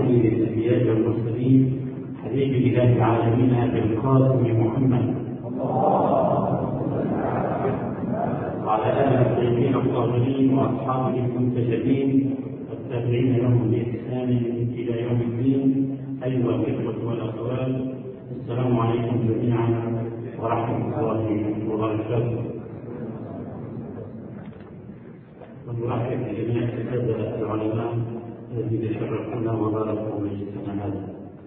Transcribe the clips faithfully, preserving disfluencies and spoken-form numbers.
سيد الأنبياء والمرسلين حبيب إله العالمين بالقاسم محمد وعلى آله الطيبين الطاهرين وأصحابه المنتجبين والتابعين لهم بإحسان إلى يوم الدين. أيها الإخوة والأخوات، السلام عليكم جميعا ورحمة الله وبركاته. ونرحب بجميع السادة العلماء الذين شرفونا وباركوا مجلسنا هذا.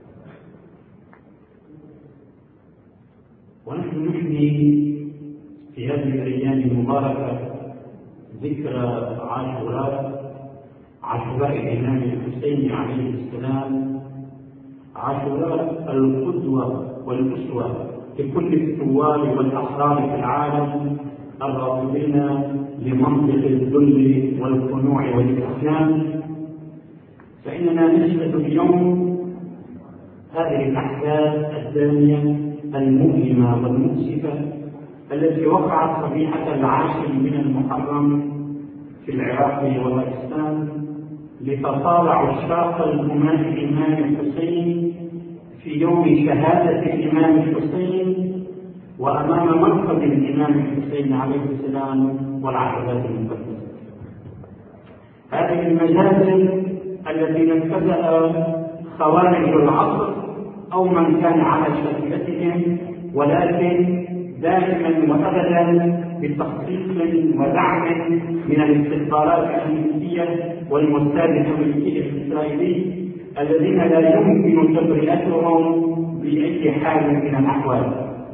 ونحن نحيي في هذه الأيام المباركة ذكرى عاشوراء عاشوراء الإمام الحسين عليه السلام، عاشوراء القدوة والأسوة لكل الثوار والأحرار في العالم الراغبين لمنطق الذل والخنوع والاستسلام. فإننا نشهد اليوم هذه الأحداث الدامية المؤلمة والمؤسفة التي وقعت صبيحة العاشر من المحرم في العراق وباكستان لتطالع عشاق الإمام الإمام الحسين في يوم شهادة الإمام الحسين وأمام مركب الإمام الحسين عليه السلام والعقبات المقدسة. هذه المجازر التي نفذها خوارج العصر أو من كان على شاكلتهم، ولكن دائما وأبدا بتخطيط ودعم من الاستخبارات الأمريكية والموساد الأمريكي الإسرائيلي الذين لا يمكن تبرئتهم بأي حال من الأحوال.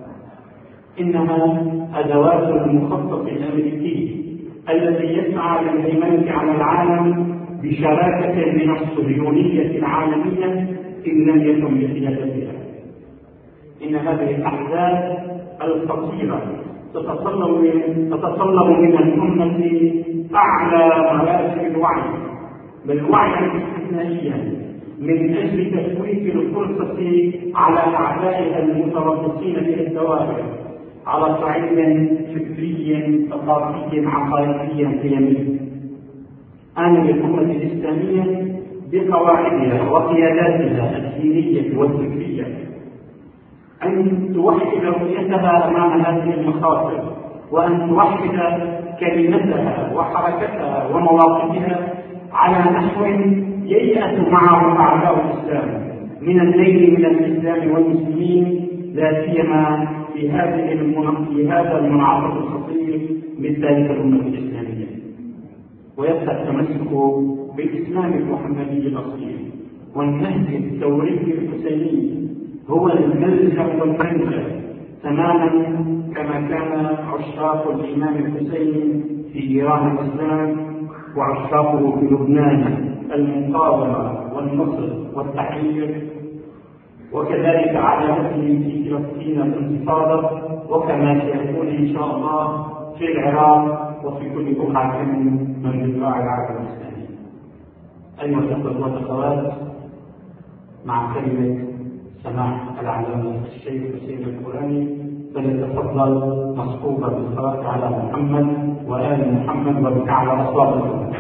إنها أدوات المخطط الأمريكي الذي يسعى للهيمنة على العالم بشراكة من الصهيونية العالمية إن لم يكن بقيادتها. إن هذه الأحداث الخطيرة تتطلب تتطلب من الأمة أعلى مراتب الوعي، بل وعيا استثنائيا من أجل تسويف الفرصة على أعدائها المتربصين في الدوائر على صعيد فكري ثقافي عقائدي قيمي. آن للأمة الإسلامية بقواعدها وقياداتها الدينية والفكرية أن توحد رؤيتها أمام هذه المخاطر، وأن توحد كلمتها وحركتها ومواقفها على نحو ييأس معه أعداء الإسلام من الليل من الإسلام والمسلمين، لا سيما في هذه في هذا المنعطف الخطير من تاريخ الأمة الإسلامية. ويبقى التمسك بالإسلام المحمدي الأصيل والنهج التوريثي الحسيني هو الملجأ والمنجأ تماما كما كان عشاق الإمام الحسين في إيران الإسلام وعشاقه في لبنان المقاومة والنصر والتحرير، وكذلك على مثل في فلسطين الانتفاضة، وكما سيكون إن شاء الله في العراق وفي كل بقعة من بقاع العالم الإسلامي. أيها الأخوة والأخوات، مع كلمة سماح العلامة الشيخ حسين القراني فليتفضل مصحوبا بالصلاة على محمد وآل محمد وبأعلى أصواتكم.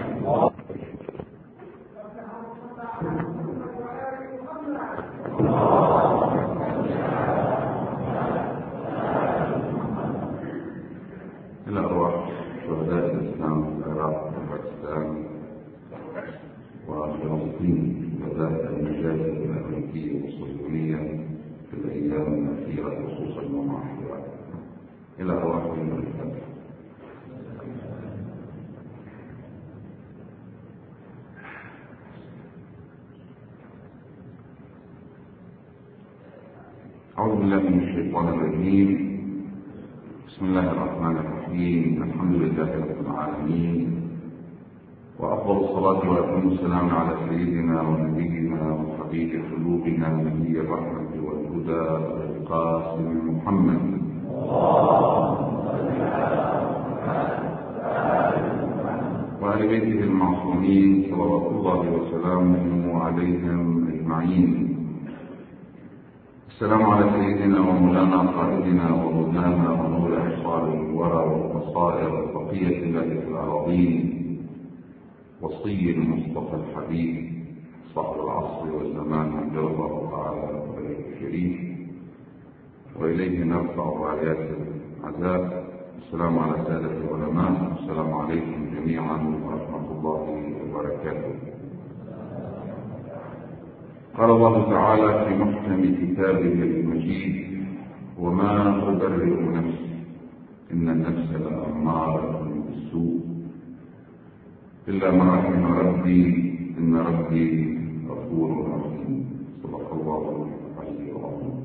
إلى أرواح شهداء الإسلام في العراق وباكستان وفلسطين وذات المجازر الأمريكية والصهيونية في الأيام الأخيرة خصوصا يوم عاشوراء. إلى أرواحهم الفاتحة. أعوذ بالله من الشيطان الرجيم. بسم الله الرحمن الرحيم. الحمد لله رب العالمين، وأفضل الصلاة وأتم السلام على سيدنا ونبينا وحبيب قلوبنا نبي الرحمة والهدى القاسم محمد وآل بيته المعصومين صلوات الله وسلامه عليهم أجمعين. السلام على سيدنا ومولانا قائدنا ومولانا ونور أبصار الورى والبصائر بقية الله في الأراضين، وصي المصطفى الحبيب صاحب العصر والزمان عند الله تعالى وبارك الشريف، وإليه نرفع رايات العزاء. السلام على سادة العلماء، السلام عليكم جميعا ورحمة الله وبركاته. قال الله تعالى في محكم كتابه المجيد: وما أبرئ نفسي إن النفس لأمارة بالسوء إلا ما رحم ربي إن ربي غفور رحيم. صدق الله العلي العظيم.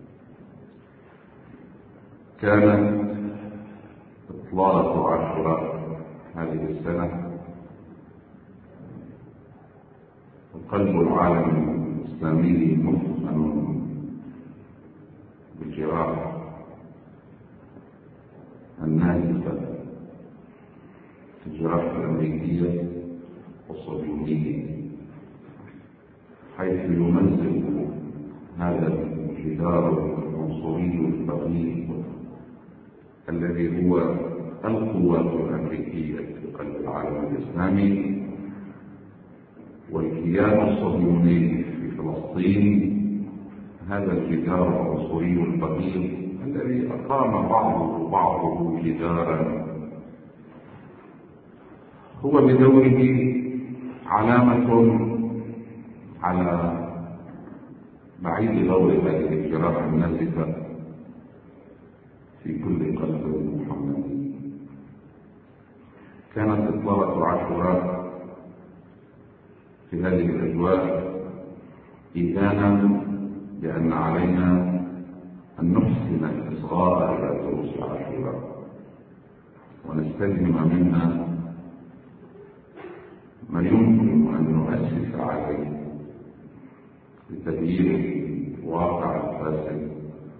كانت إطلالة عاشوراء هذه السنة وقلب العالم الإسلامي مثمن بالجراح النازفة في الجراح الأمريكية والصهيونية، حيث يمزق هذا الجدار العنصري البغيض الذي هو القوات الأمريكية في قلب العالم الإسلامي والكيان الصهيوني في فلسطين، هذا الجدار العنصري البغيض الذي أقام بعضه بعضه جدارا هو بدوره علامة على بعيد دور هذه الجراح النازفة في كل قلب محمدي. كانت إطلالة عاشوراء في هذه الأجواء إذانا بأن علينا أن نحسن الإصغاء إلى دروس عاشوراء ونستلهم منها ما يمكن أن نؤسس عليه لتغيير الواقع الفاسد،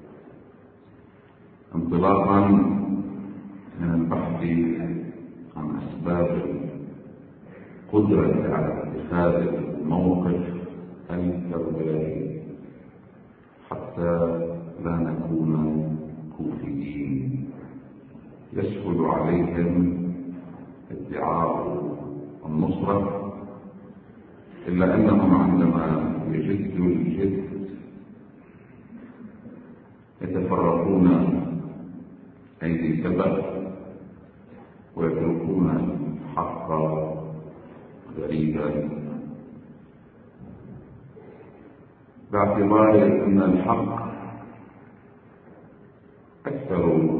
انطلاقا من البحث عن أسباب القدرة على اتخاذ الموقف التربوي حتى لا نكون كوفيين يسهل عليهم ادعاء النصرة، إلا أنهم عندما يجدوا الجد يتفرقون أيدي سبب ويتركون الحق غريبا، باعتبار أن الحق أكثر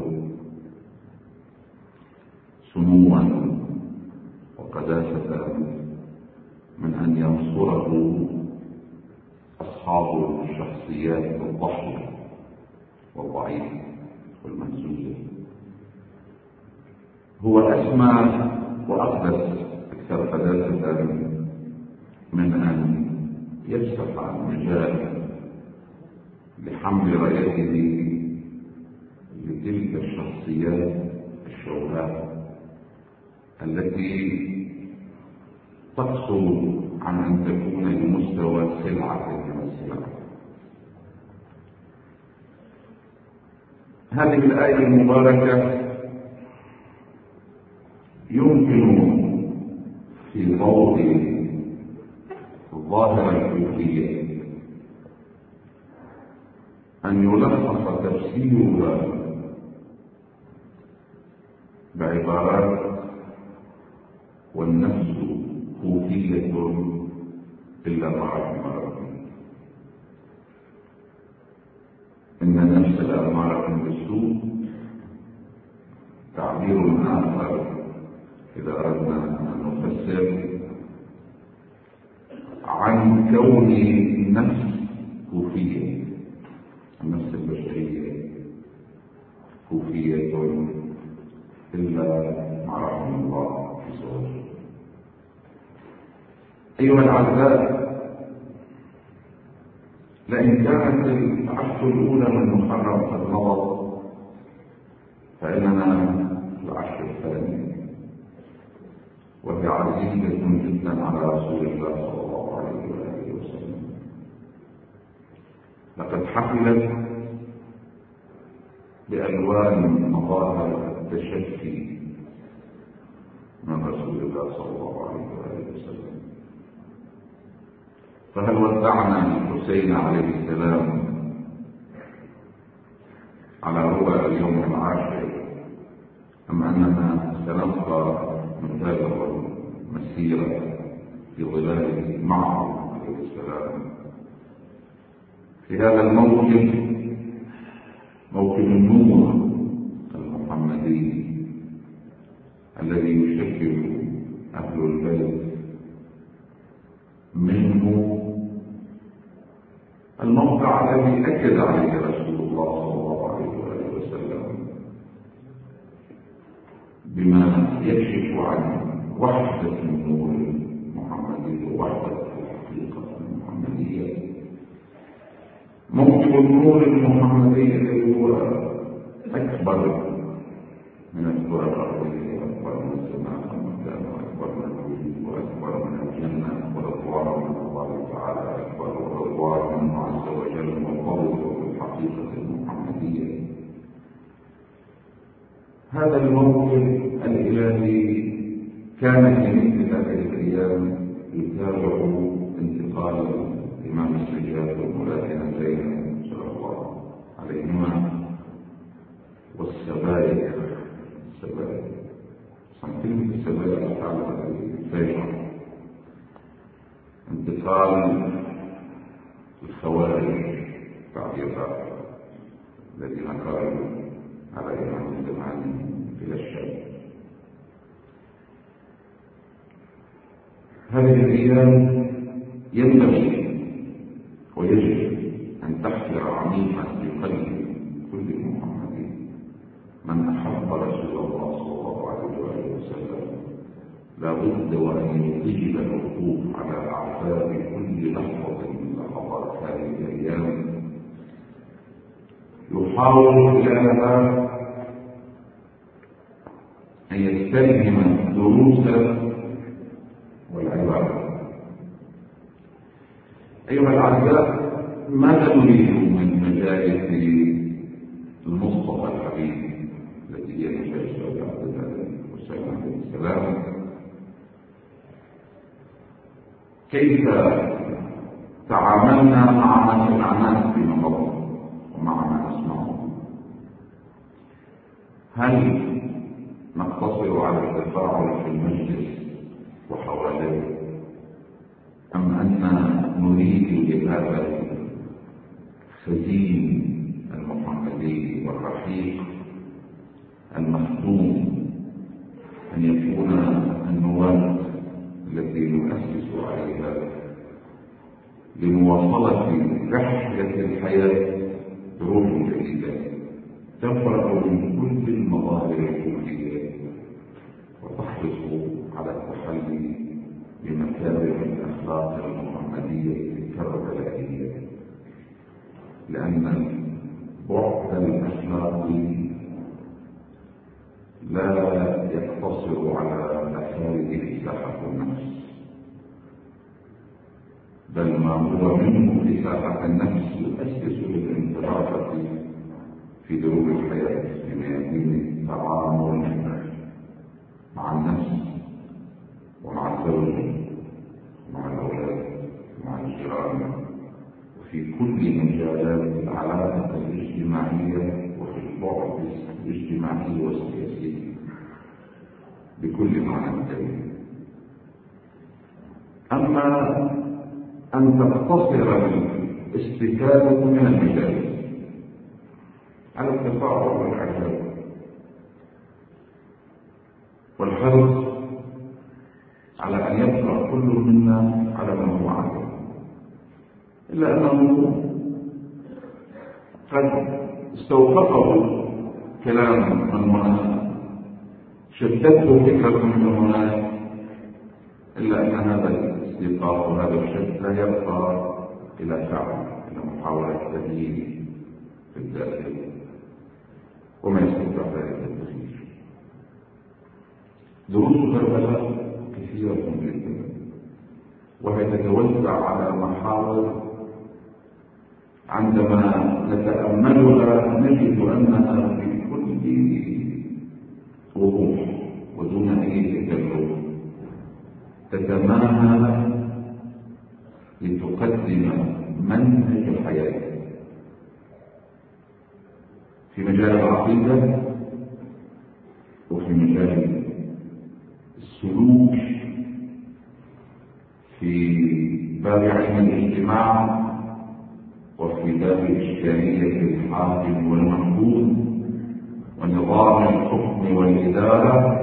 سموا وقداسة من أن ينصره أصحاب الشخصيات الضحية والضعيفة والمهزوزة. هو أسمى وأقدس أكثر قداسة من أن يفتح المجال لحمل رايته لتلك الشخصيات الشوهاء التي تقصر عن أن تكون بمستوى سلعة من السلع. هذه الآية المباركة يمكن في ضوء الظاهرة الكوفية أن يلخص تفسيرها بعبارات: والنفس كوفية إلا ما رحم ربي. إن النفس لأمارة بالسوء تعبير آخر إذا أردنا أن نفسر عن كون النفس كوفية. النفس البشرية كوفية إلا ما رحم الله عز وجل. أيها الأعزاء، لئن كانت العشر الأولى من محرم قد مضت، فإننا في العشر الثاني، وهي عزيزة جدا على رسول الله صلى الله عليه وآله وسلم. لقد حفلت بألوان مظاهر التشفي من رسول الله صلى الله عليه وآله وسلم. فهل ودعنا الحسين عليه السلام على ربع اليوم العاشر، أم أننا سنبقى نتابع المسيرة في ظلاله معه عليه السلام في هذا الموكب، موكب النور المحمدي الذي يشكل أهل البيت منه الموقع الذي أكد عليه رسول الله صلى الله عليه وسلم بما يكشف عن وحدة النور المحمدي ووحدة الحقيقة المحمدية. موكب النور المحمدي الذي هو أكبر من الكرة الأرضية وأكبر من السماء والمكان وأكبر من الوجود وأكبر من الجنة ورضوان من الله تعالى أكبر ورضوان منه عز وجل وفضله بالحقيقة المحمدية. هذا الموكب الإلهي كان في مثل هذه الأيام يتابع انتقال الإمام السجاد والملاكنة زينب صلى الله عليهما والسبائك السبائك كلمة السبائك تعالى الفاجعة، انتقال الخوارج بعد يسار الذين كانوا على إمام الزمان إلى الشام. هذه الأيام ينبغي ويجب أن تحفر عميقا في قلب كل محمدي من أحب رسول الله صلى الله عليه وسلم لا بد وأن يطيل الوقوف على أعتاب كل لحظة من لحظات هذه الأيام، يحاول خلالها أن يستلهم الدروس والعبادة. أيها الأعزاء، ماذا نريد من مجالس المصطفى الحبيب التي هي مجالس عبد الله الحسين عليه السلام؟ كيف تعاملنا مع ما سمعناه في مضى ومع ما نسمعه؟ هل نقتصر على التفاعل في المجلس وحواليه، أم أننا نريد لهذا الخزين المحمدي والرحيق المختوم أن يكون النواة التي نؤسس عليها لمواصلة رحلة الحياة بروح جديدة تفرغ من كل المظاهر الكفرية وتحرص على التحلي بمكارم الأخلاق المحمدية الكربلائية، لأن بعد الأخلاق لا يقتصر على مخارج إصلاح النفس، بل ما هو منه إصلاح النفس يؤسس للانطلاقة في دروب الحياة بميادين التعامل مع النفس ومع الزوج ومع الأولاد ومع الجيران وفي كل مجالات العلاقة الاجتماعية وفي البعد الاجتماعي والسياسي بكل معنى الكلمة. أما أن تقتصر الاستفادة من المجالس على التفاعل والإعجاب والحرص على أن يبقى كل منا على ما هو عليه، إلا أنه قد استوقفه كلام من هنا، شدته فكرة من هناك، إلا أن هذا الاستيقاظ وهذا الشد لا يبقى إلى فعل، إلى محاولة تغيير في الداخل وما يستطيع ذلك التغيير. دروس كربلاء كثيرة جدا، وهي تتوزع على محاور عندما نتأملها نجد أنها في كل وضوح ودون أي تكلف تتماهى لتقدم منهج الحياة في مجال العقيدة وفي مجال السلوك، في باب علم الاجتماع وفي باب إشكالية الحاكم والمحكوم ونظام الحكم والإدارة،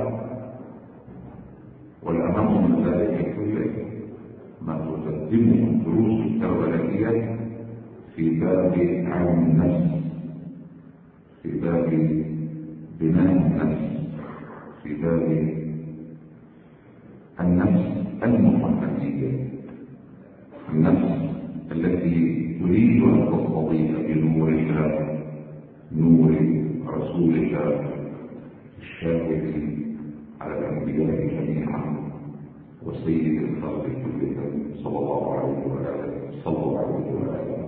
والأهم من ذلك كله ما تقدمه الدروس التربوية في باب علم النفس، في باب بناء النفس، في باب النفس المحمدية، النفس التي تريد أن تستضيء بنور الله، نور رسول الله الشاهد على الأنبياء جميعا وسيد الخلق كلهم صلى الله عليه وآله صلى الله عليه وآله.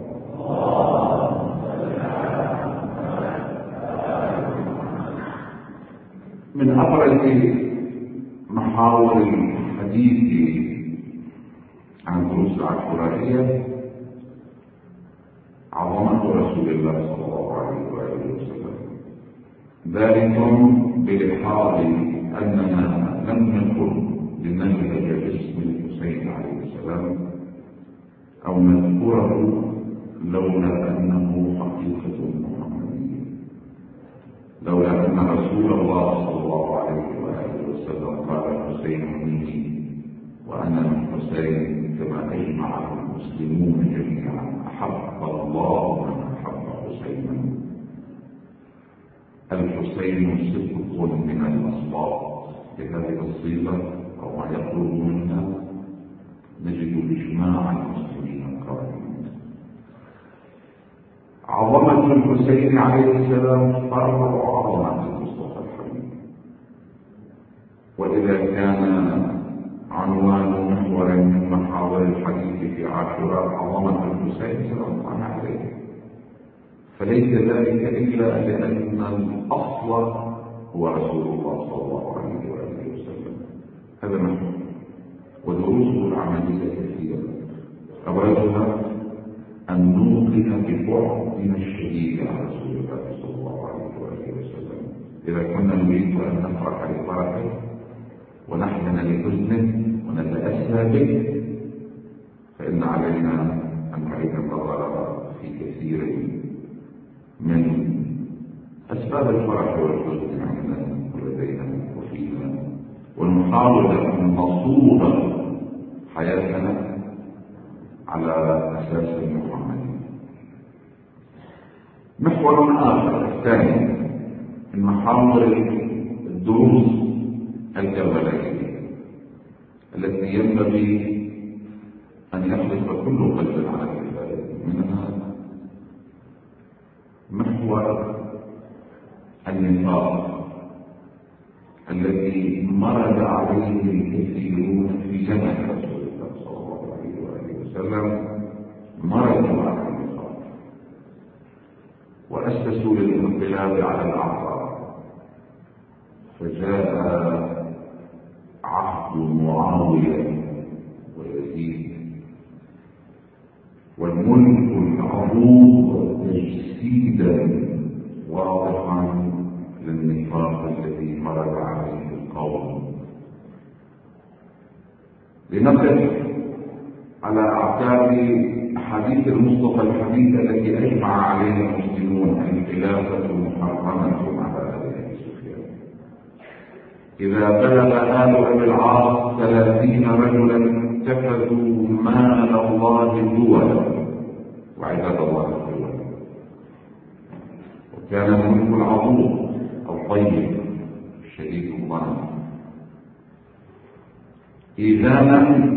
من أبرز محاور الحديث عن دروس العاشورائية عظمة رسول الله صلى الله عليه وآله وسلم، ذلك بلحاظ أننا لم نكن لننهج باسم الحسين عليه السلام أو نذكره لولا أنه حقيقة محمدية، لولا أن رسول الله صلى الله عليه وآله وسلم قال الحسين مني وأنا من حسين، كما أجمع المسلمون جميعا أحب الله من أحب حسينا. الحسين صدق من الأصوات بهذه الصيغة أو ما يخرج منها نجد إجماع المسلمين القائمين. عظمة الحسين عليه السلام فرع عظمة المصطفى الحبيب، وإذا كان عنوان محور من محاور الحديث في عاشوراء عظمة الحسين سلام الله عليه، فليس ذلك إلا لأن الأصل هو رسول الله صلى الله عليه وآله وسلم. هذا محور، ودروسه العملية كثيرة، أبرزها أن نوقن ببعدنا الشديد عن رسول الله صلى الله عليه وآله وسلم. إذا كنا نريد أن نفرح لفرحه ونحزن لحزنه ونتأسى به، فإن علينا أن نعيد النظر في كثير من أسباب الفرح والحزن عندنا ولدينا وفينا، ونحاول أن نصوغ حياتنا على أساس محمدي. محور آخر الثاني من محاور الدروس الكربلائية التي ينبغي أن يخلق كل قلب على العبادة، منها محور النفاق الذي مرد عليه الكثيرون في زمن رسول الله صلى الله عليه وآله وسلم، مرضوا على النفاق وأسسوا للانقلاب على الأعضاء، فجاء عهد معاوية ويزيد والملك العظيم تجسيدا واضحا للنفاق الذي مرد عليه القوم. لنقف على أعتاب حديث المصطفى الحديث التي أجمع عليها المسلمون الخلافة محرمة على أبي سفيان. إذا بلغ آل أبي العاص ثلاثين رجلا اتخذوا مال الله دولا وعباد الله دولا، وكان الملك العظيم الطيب الشديد الظلم إذانا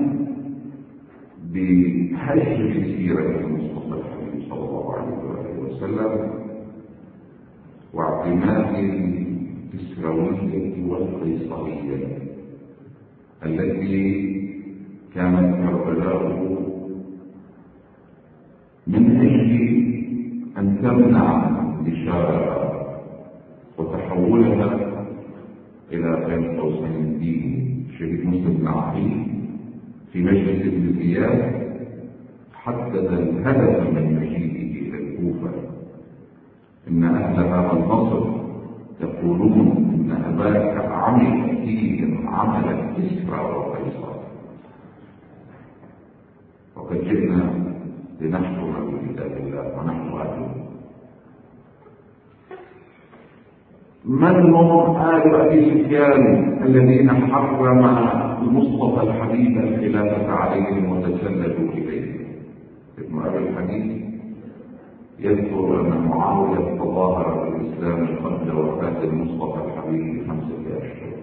بحجم سيرة المصطفى الحبيب صلى الله عليه وآله وسلم واعتماد الإسرائيلية والقيصرية التي كانت كربلاء من أجل أن تمنع انتشارها وتحولها إلى بين قوسين الدين. شهيد مسلم بن عقيل في مجلس ابن زياد حدد الهدف من مجيئه إلى الكوفة. إن أهل هذا النصر يقولون إن أباك عمل فيهم عمل كسرى وقيصر، وقد جئنا لنحكم بكتاب الله ونحن أهله. من هم آل أبي سفيان الذين حرم المصطفى الحبيب الخلافة عليهم وتسللوا إليه؟ ابن أبي الحديث يذكر أن معاوية تظاهر بالإسلام قبل وفاة المصطفى الحبيب بخمسة أشهر.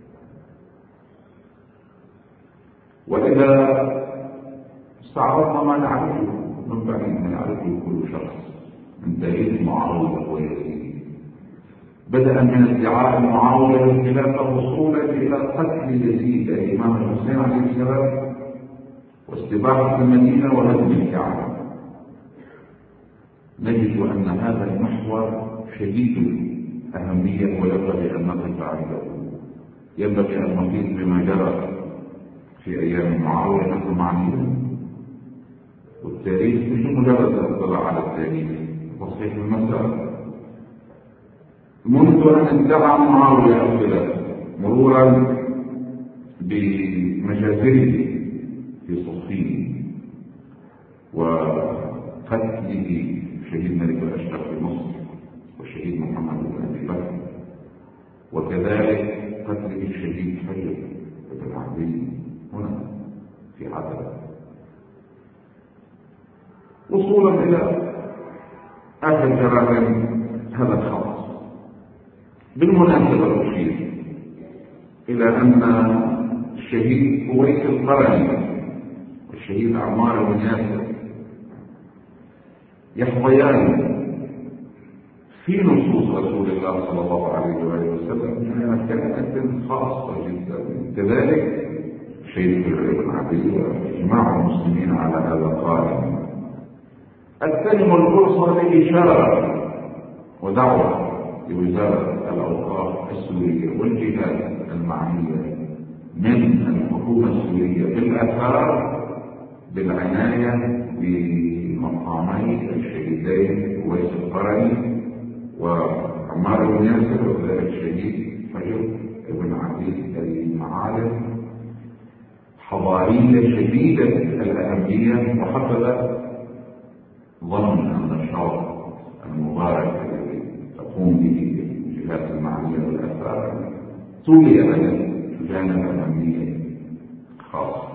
وإذا استعرضنا ما نعرفه من بعد ما يعرفه كل شخص من تاريخ معاوية ويزيد، بدأ من ادعاء معاوية الخلافة وصولا إلى قتل يزيد الإمام الحسين عليه السلام واستباحة المدينة وهدم الكعبة. نجد أن هذا المحور شديد الأهمية وينبغي أن نقف عنده. ينبغي أن نقيس بما جرى في أيام معاوية نحن معنيين، والتاريخ مش مجرد الاطلاع على التاريخ تصحيح المسار. منذ أن ادعى معاوية الخلافة مرورا بمجازره في صفين وقتله شهيد ملك الأشرف في مصر والشهيد محمد بن أبي بكر، وكذلك قتله الشهيد حجر بن عبيد هنا في عدن، وصولا إلى آخر جرائم هذا الخط. بالمناسبة أشير إلى أن الشهيد أويس القرني والشهيد عمار بن ياسر يحظيان في نصوص رسول الله صلى الله عليه وآله وسلم مكانة خاصة جدا. كذلك شهيد بن عبيد وإجماع المسلمين على هذا قائم. أغتنم الفرصة لإشارة ودعوة لوزارة الأوقاف السورية والجهات المعنية من الحكومة السورية بالآثار بالعناية بمقامي الشهيدين أويس القرني وعمار بن ياسر وذلك الشهيد حجر بن عبيد. هذه معالم حضارية شديدة الأهمية، وحصل ظن أن الشرط المبارك الذي تقوم به الجهات المعنية والآثار تولي له جانب أهمية خاص.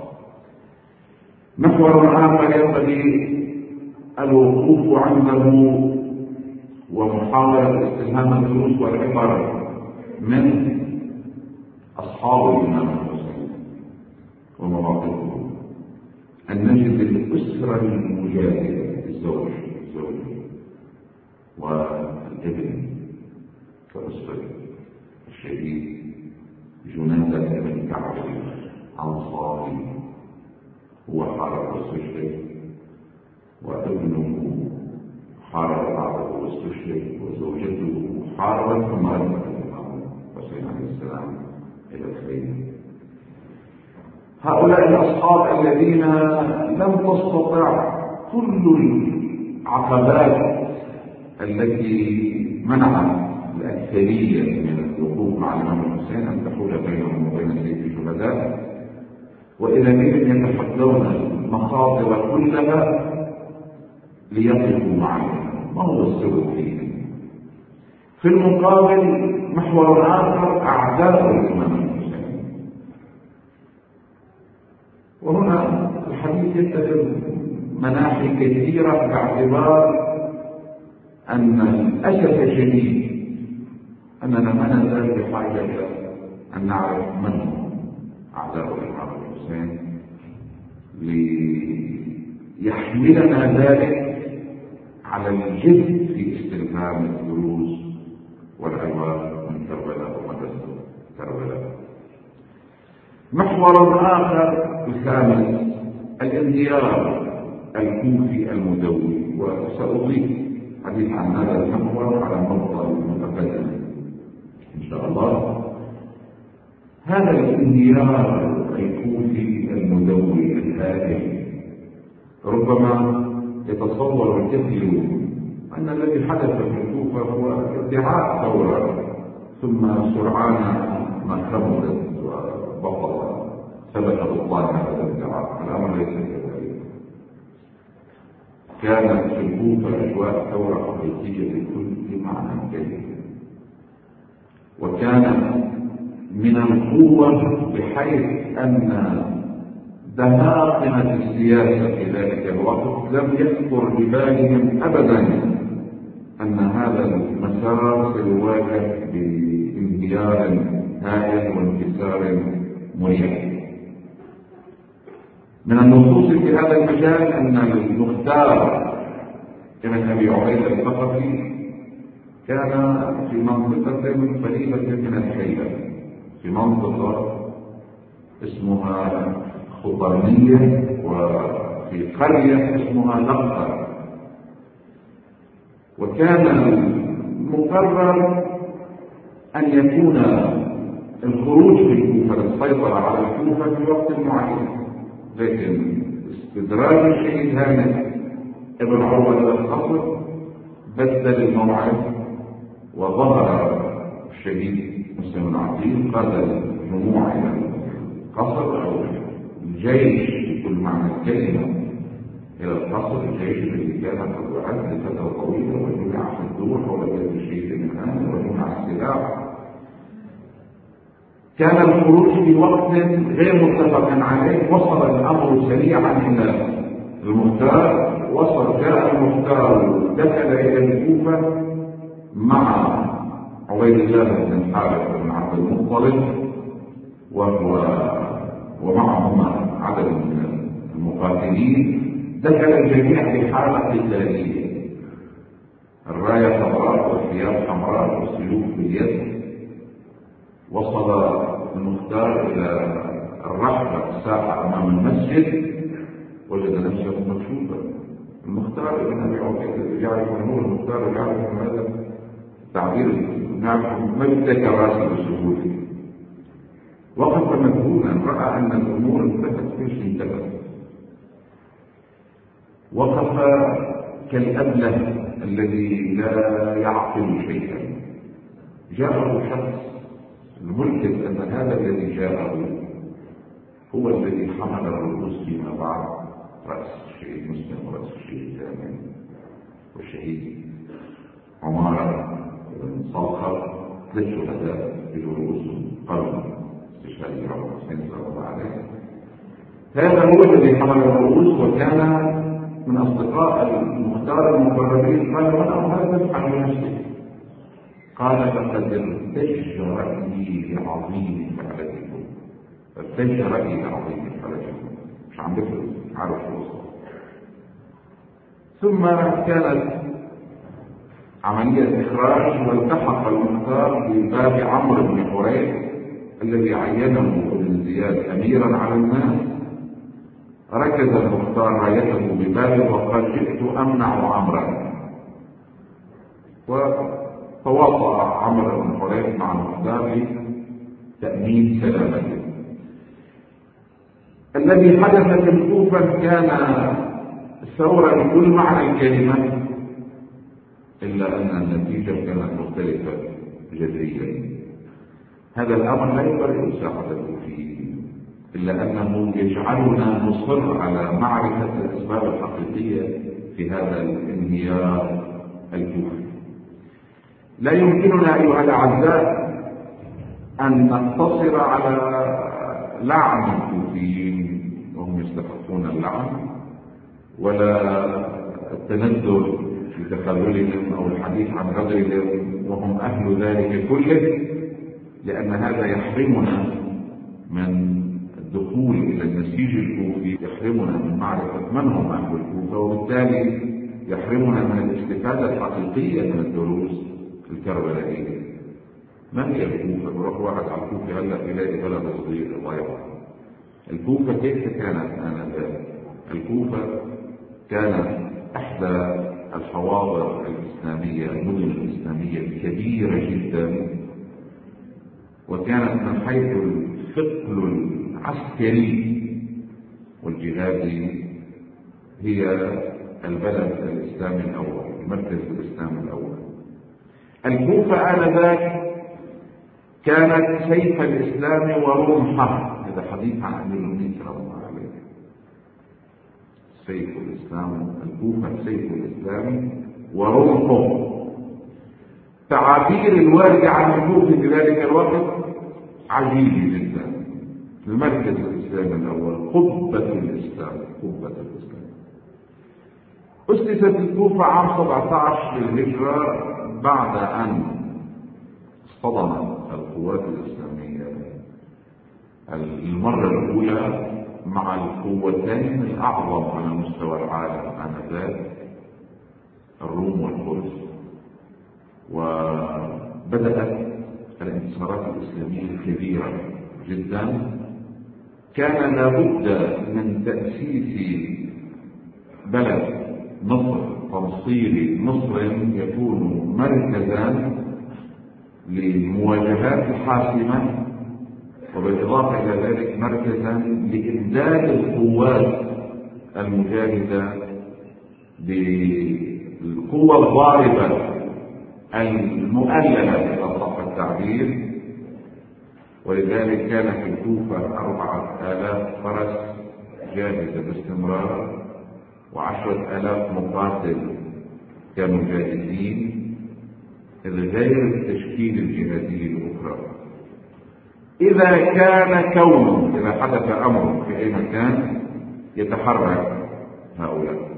محور آخر ينبغي الوقوف عنده ومحاولة استلهام الدروس والعبر من أصحاب الإمام الحسين ومواقفه. أن نجد الأسرة المجاهدة الزوج الزوج والابن كأسرة الشهيد جنادة بن كعب الأنصاري هو حارب واستشهد، وابنه حارب بعده واستشهد، وزوجته حاربت ثم رجعت الإمام الحسين عليه السلام إلى الخير. هؤلاء الأصحاب الذين لم تستطع كل العقبات التي منعت الأكثرية من الوقوف مع الإمام الحسين أن تحول بينهم وبين سيف الشهداء، وإلى بهم يتحدون المخاطر كلها ليقفوا معهم. ما هو السبب فيه؟ في المقابل محور آخر أعداء الإمام الحسين. وهنا الحديث يتخذ مناحي كثيرة باعتبار أن الأسف الشديد أننا ما نزال بحاجة إلى أن نعرف من هم أعداء الإمام الحسين ليحملنا ذلك على الجد في استلهام الدروس والعبر من كربلاء ومدرسة كربلاء. محور آخر الخامس الانديار الكوفي المدوي، وسأضيف حديث عن هذا المحور على نقطة متقدمة إن شاء الله. هذا الانديار الكوفي المدوي الهائل ربما يتصور الكثير أن الذي حدث في الكوفة هو ادعاء ثورة ثم سرعان ما كملت وبطل ثبت بطلان هذا الادعاء. الأمر ليس كذلك. كانت في الكوفة أجواء ثورة حقيقية بكل معنى الكلمة، وكانت من القوة بحيث أن دماغنة السياسة في ذلك الوقت لم يخطر ببالهم أبدا أن هذا المسار سيواجه بانهيار هائل وانكسار مريع. من النصوص في هذا المجال أن المختار ابن أبي عبيدة الثقفي كان في منطقة قريبة من الحيلة، في منطقة اسمها خطرنية، وفي قرية اسمها لقطة. وكان مقرر أن يكون الخروج في الكوفة للسيطرة على الكوفة في وقت معين، لكن استدراج الشهيد هانئ ابن عروة القصر بدل الموعد، وظهر الشهيد مسلم العقيل قاد الجموع إلى القصر أو الجيش بكل معنى الكلمة إلى القصر، الجيش الذي كان قد أعد لفترة طويلة وجمع في الدور حول بيت الشهيد الآن وجمع السلاح. كان الخروج في وقت غير متفق عليه. وصل الأمر سريعا إلى المختار، وصل جاء المختار دخل إلى الكوفة مع عبيد الله بن الحارث بن عبد المطلب، وهو ومعهما عدد من المقاتلين. دخل الجميع بحالة قتالية، الراية حمراء والثياب حمراء والسيوف باليد. وصل المختار إلى الرحلة الساحة أمام المسجد، وجد نفسه مكشوفا. المختار ابن أبي عبيدة يعرف من هو المختار، يعرف من هذا التعبير، نعرف ما يتذكر راسه بسهولة. وقف مذهولا، رأى أن الأمور انتهت كل شيء انتهت. وقف كالأبله الذي لا يعقل شيئا. جاءه شخص الملفت أن هذا الذي جاءه هو الذي حمل الرؤوس فيما بعد، رأس الشهيد مسلم ورأس الشهيد ثامن والشهيد عمارة بن صلخة، للشهداء برؤوسهم قرن استشهاد الرب حسين صلى الله عليه. هذا هو الذي حمل الرؤوس، وكان من أصدقاء المختار المقربين. قال: وأنا هذا تفعل نفسي؟ قال: لقد ارتج رأيي لعظيم فعلتكم، ارتج رأيي لعظيم فعلتكم. مش عم بفرق، عارف شو وصل. ثم كانت عملية إخراج، والتحق المختار بباب عمرو بن حريث الذي عينه ابن زياد أميرا على الناس. ركز المختار رايته ببابه وقال: جئت أمنع عمرا. وتواطأ عمرو بن حريث مع المختار لتأمين سلامته. الذي حدث في الكوفة كان ثورة بكل معنى الكلمة، إلا أن النتيجة كانت مختلفة جذريا. هذا الأمر لا يبرر ساحة الكوفيين، إلا أنه يجعلنا نصر على معرفة الأسباب الحقيقية في هذا الانهيار الكوفي. لا يمكننا أيها الأعزاء أن نقتصر على لعن الكوفيين وهم يستحقون اللعن، ولا التندر في تخاذلهم أو الحديث عن غدرهم وهم أهل ذلك كله، لأن هذا يحرمنا من الدخول إلى النسيج الكوفي، يحرمنا من معرفة من هم أهل الكوفة، وبالتالي يحرمنا من الاستفادة الحقيقية من الدروس الكربلائية. ما هي الكوفة؟ بروح واحد على الكوفة هلا يلاقي بلد صغير ضيعة. الكوفة كيف كانت آنذاك؟ الكوفة كانت إحدى الحواضر الإسلامية، المدن الإسلامية الكبيرة جدا، وكانت من حيث الثقل العسكري والجهادي هي البلد الإسلامي الأول، المركز الإسلامي الأول. الكوفة آنذاك كانت سيف الإسلام ورمحه، هذا حديث عن أمير المؤمنين صلى الله عليه. سيف الإسلام، الكوفة سيف الإسلام ورمحه. تعابير الواردة عن الكوفة في ذلك الوقت عجيبة جدا. المركز الإسلامي الأول، قبة الإسلام، قبة الإسلام. أسست الكوفة عام سبعة عشر للهجرة بعد أن اصطدمت القوات الإسلامية المرة الأولى مع القوتين الأعظم على مستوى العالم آنذاك، الروم والفرس، وبدأت الانتصارات الإسلامية الكبيرة جدا. كان لابد من تأسيس بلد مصر تنصيري، مصر يكون مركزا للمواجهات الحاسمة، وبالإضافة إلى ذلك مركزا لإمداد القوات المجاهدة بالقوة الضاربة المؤللة إذا صح التعبير. ولذلك كان في الكوفة أربعة آلاف فرس جاهزة باستمرار، وعشرة آلاف مقاتل كانوا جاهزين، غير التشكيل الجهادي الأخرى. إذا كان كون إذا حدث أمر في أي مكان يتحرك هؤلاء.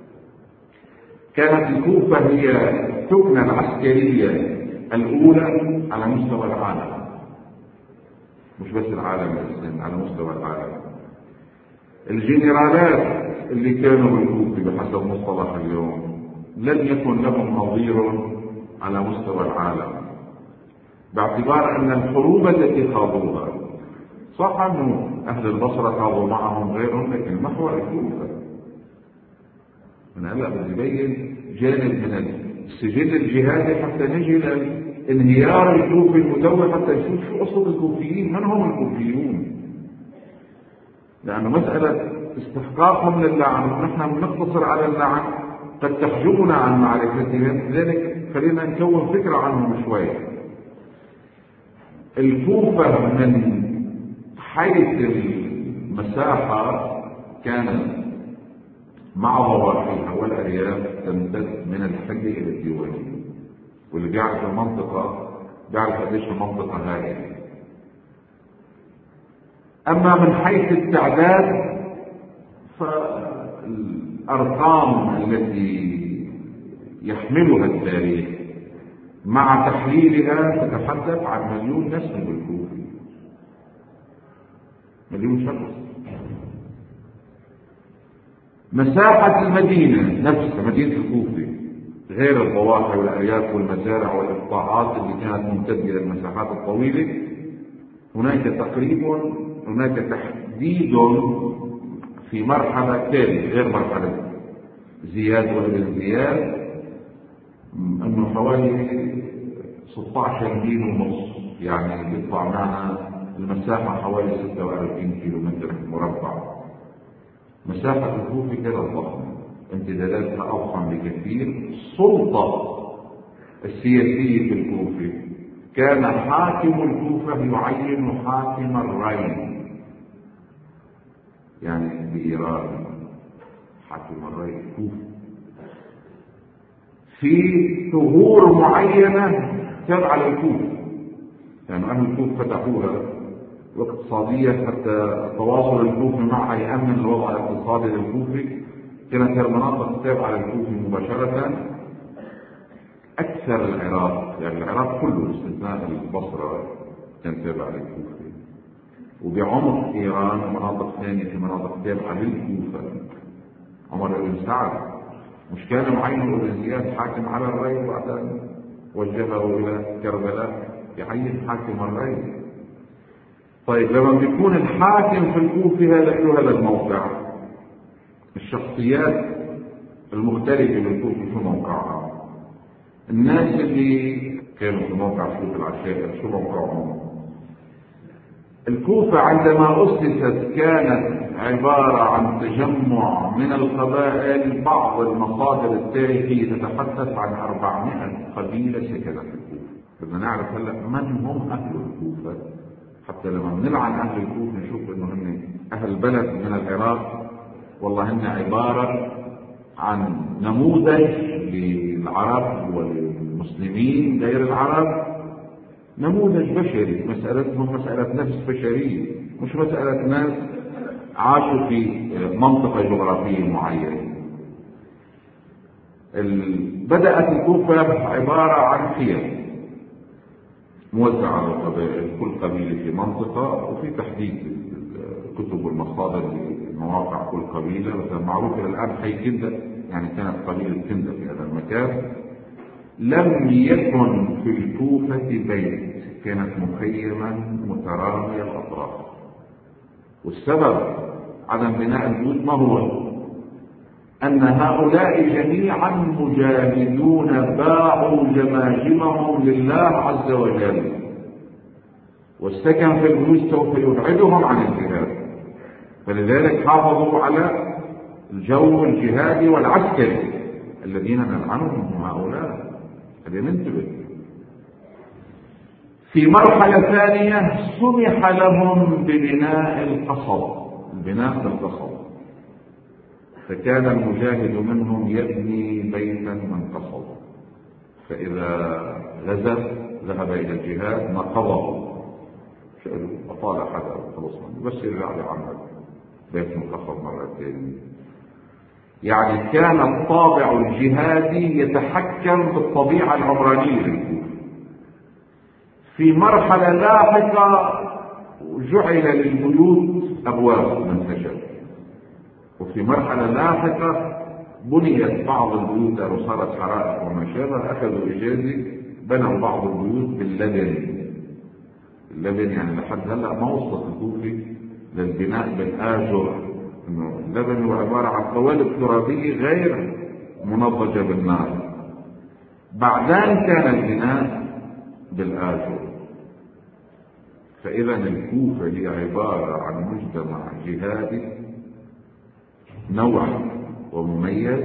كانت الكوفة هي السكنة العسكرية الأولى على مستوى العالم، مش بس العالم الإسلامي، على مستوى العالم. الجنرالات اللي كانوا بالكوفة بحسب مصطلح اليوم لم يكن لهم نظير على مستوى العالم، باعتبار أن الحروب التي خاضوها صح أنه أهل البصرة خاضوا معهم غيرهم، لكن محور الكوفة. أنا هلا بدي أبين جانب من السجل الجهادي حتى نجي لانهيار الكوفة المتوه، حتى نشوف شو أصل الكوفيين، من هم الكوفيون. لأنه مسألة استحقاقهم للعن ونحن بنقتصر على اللعن قد تحجبنا عن معرفتهم، لذلك خلينا نكون فكرة عنهم شوي. الكوفة من حيث المساحة كانت مع ضواحيها والأرياف تمتد من الحل إلى الديوانية، واللي بيعرف المنطقة بيعرف قديش المنطقة هائلة. أما من حيث التعداد فالأرقام التي يحملها التاريخ مع تحليلها تتحدث عن مليون نسمة بالكوفة، مليون شخص. مساحة المدينة نفسها، مدينة الكوفة، غير الضواحي والأرياف والمزارع والإقطاعات اللي كانت ممتدة إلى المساحات الطويلة، هناك تقريب هناك تحديد في مرحلة ثانية غير مرحلة زياد وابن زياد، انه حوالي ستة عشر ميل ونص، يعني بيطلع معنا المساحة حوالي ستة وأربعين كيلو متر مربع. مساحة الكوفة كانت ضخمة، امتداداتها أضخم بكثير. السلطة السياسية في الكوفة كان حاكم الكوفة يعين حاكم الري، يعني بإيران حاكم الري الكوفة في ثغور معينة تابعة للكوفة، يعني أهل الكوفة فتحوها واقتصادية حتى تواصل الكوفة معها يأمن الوضع الاقتصادي للكوفة. كانت هذه المناطق تابعة للكوفة مباشرة. أكثر العراق، يعني العراق كله باستثناء البصرة كان تابع للكوفة، وبعمق إيران ومناطق ثانية في مناطق تابعة للكوفة. عمر بن سعد مش كان معين ابن زياد حاكم على الري وبعدين وجهه إلى كربلاء يعين حاكم الري. طيب لما بيكون الحاكم في الكوفة هذا له هذا الموقع، الشخصيات المختلفة من الكوفة شو موقعها؟ الناس اللي كانوا في موقع سلوك العشائر شو موقعهم؟ الكوفة عندما أسست كانت عبارة عن تجمع من القبائل. بعض المصادر التاريخية تتحدث عن أربعمائة قبيلة سكنت في الكوفة. بدنا نعرف هلا من هم أهل الكوفة، حتى لما بنلعن أهل الكوفة نشوف إنه هن أهل بلد من العراق، والله هن عبارة عن نموذج للعرب والمسلمين غير العرب، نموذج بشري. مسألتهم مسألة نفس بشرية، مش مسألة ناس عاشوا في منطقة جغرافية معينة. بدأت الكوفة عبارة عن خيام موزعة على القبائل، كل قبيلة في منطقة، وفي تحديد الكتب والمصادر لمواقع كل قبيلة. مثلا معروف الآن حي كندة، يعني كانت قبيلة كندة في هذا المكان. لم يكن في الكوفة بيت، كانت مخيمة مترامية الأطراف. والسبب عدم بناء البيوت ما هو؟ أن هؤلاء جميعا مجاهدون باعوا جماجمهم لله عز وجل، والسكن في البيوت سوف يبعدهم عن الجهاد، فلذلك حافظوا على الجو الجهادي والعسكري. الذين نلعنهم هم هؤلاء، خلينا ننتبه. في مرحلة ثانية سمح لهم ببناء القصب، البناء بالقصب، فكان المجاهد منهم يبني بيتا من قصب، فإذا غزا ذهب إلى الجهاد نقضه، أطال حدا خلص بس يرجع لعمل بيت من قصب مرتين. يعني كان الطابع الجهادي يتحكم بالطبيعة العمرانية للكوفة. في مرحلة لاحقة جعل للبيوت أبواب من خشب، وفي مرحلة لاحقة بنيت بعض البيوت أو صارت حرائق وما شابه، أخذوا إجازة بنوا بعض البيوت باللبن. اللبن يعني لحد هلا ما وصلت الكوفة للبناء بالآجر، إنه اللبن هو عبارة عن قوالب ترابية غير منضجة بالنار. بعدين كان البناء بالآجر. فإذا الكوفة هي عبارة عن مجتمع جهادي نوع ومميز.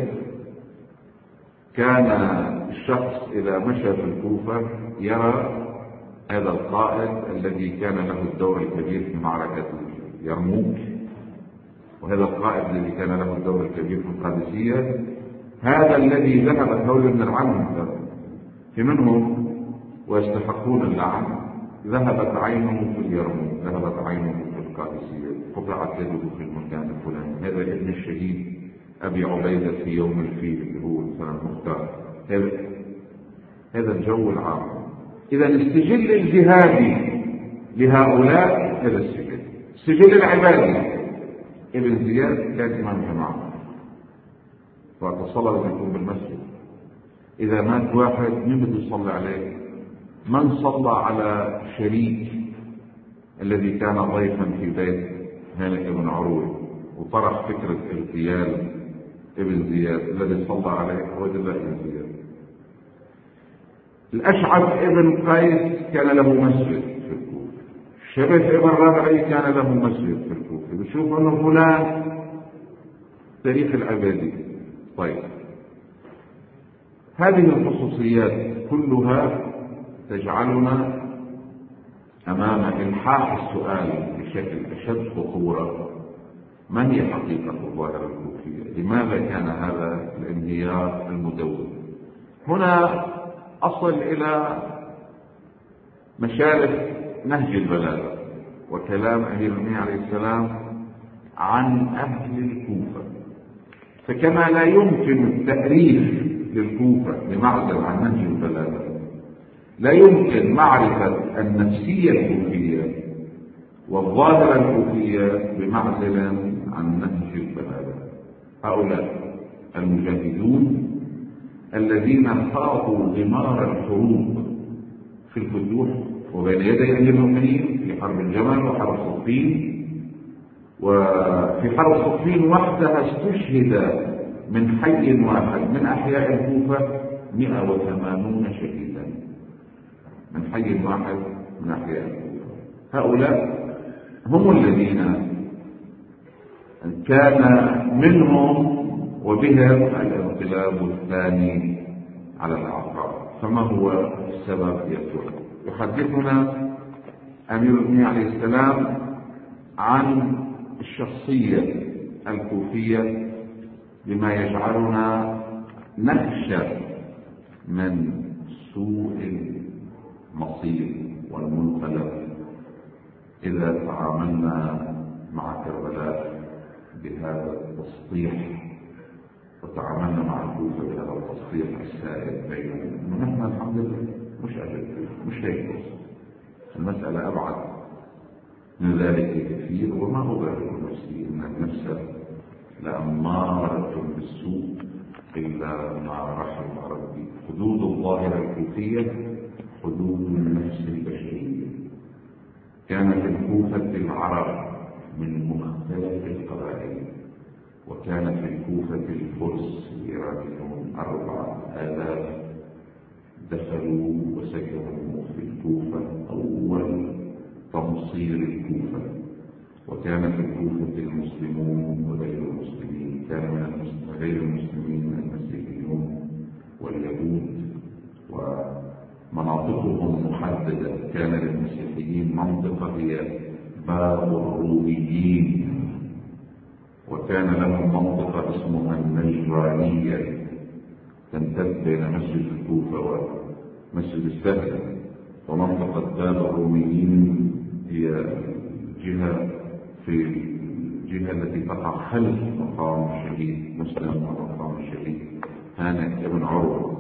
كان الشخص إذا مشى في الكوفة يرى هذا القائد الذي كان له الدور الكبير في معركة يرموك، وهذا القائد الذي كان له الدور الكبير في القادسية، هذا الذي ذهبت هؤلاء من العلم في منهم ويستحقون اللعن، ذهبت عينه في اليرموك، ذهبت عينه في القادسية، قطعت يده في المكان الفلاني، هذا ابن الشهيد أبي عبيدة في يوم الفيل اللي هو مثلا المختار. هذا هذا الجو العام. إذا السجل الجهادي لهؤلاء هذا السجل. السجل العبادي ابن زياد كان إمام جماعة، وقت الصلاة لازم يكون بالمسجد. إذا مات واحد مين بده يصلي عليه؟ من صلى على شريك الذي كان ضيفا في بيت هانئ بن عروة وطرح فكرة اغتيال ابن زياد، الذي صلى عليه هو الله ابن زياد. الأشعث ابن قيس كان له مسجد في الكوفة. شبث ابن ربعي كان له مسجد في الكوفة. بشوف أنه فلان تاريخ العبادي. طيب، هذه الخصوصيات كلها تجعلنا أمام إلحاح السؤال بشكل أشد خطورة: من هي حقيقة الظاهرة الكوفية؟ لماذا كان هذا الانهيار المدون؟ هنا أصل إلى مشارف نهج البلاغة وكلام أمير المؤمنين عليه السلام عن أهل الكوفة. فكما لا يمكن التأريخ للكوفة بمعزل عن نهج البلاغة، لا يمكن معرفة النفسية الكوفية والظاهرة الكوفية بمعزل عن نهج البلاغة. هؤلاء المجاهدون الذين خاضوا غمار الحروب في الفتوح وبين يدي أمير المؤمنين في حرب الجمل وحرب صفين. وفي حرب صفين وحدها استشهد من حي واحد من أحياء الكوفة مئة وثمانون شهيدا، من حي واحد من أحياء الكوفة. هؤلاء هم الذين كان منهم وبهم الانقلاب الثاني على الأعقاب. فما هو السبب يا ترى؟ يحدثنا أمير المؤمنين عليه السلام عن الشخصية الكوفية بما يجعلنا نخشى من سوء المصير والمنقلب إذا تعاملنا مع كربلاء بهذا التسطيح وتعاملنا مع الكوفة بهذا التسطيح السائد بينهم. نحن الحمد لله مش أهل مش هيك، المسألة أبعد من ذلك كثير. وما أبرر نفسي إن النفس لأمارة بالسوء إلا ما رحم ربي. حدود الظاهرة الكوفية حدود النفس البشرية. كانت الكوفة العرب من مختلف القبائل، وكان في الكوفة الفرس الإيرانيون أربعة آلاف دخلوا وسكنوا في الكوفة أول تمصير الكوفة. وكان في الكوفة المسلمون وغير المسلمين. كان من غير المسلمين المسيحيون واليهود، ومناطقهم محددة. كان للمسيحيين منطقة هي باب الروميين، وكان لهم منطقة اسمها النجرانية تمتد بين مسجد الكوفة ومسجد السهل. ومنطقة باب الروميين هي جهة في الجهة التي تقع خلف مقام الشهيد مسلم ومقام الشهيد هانئ ابن عروة.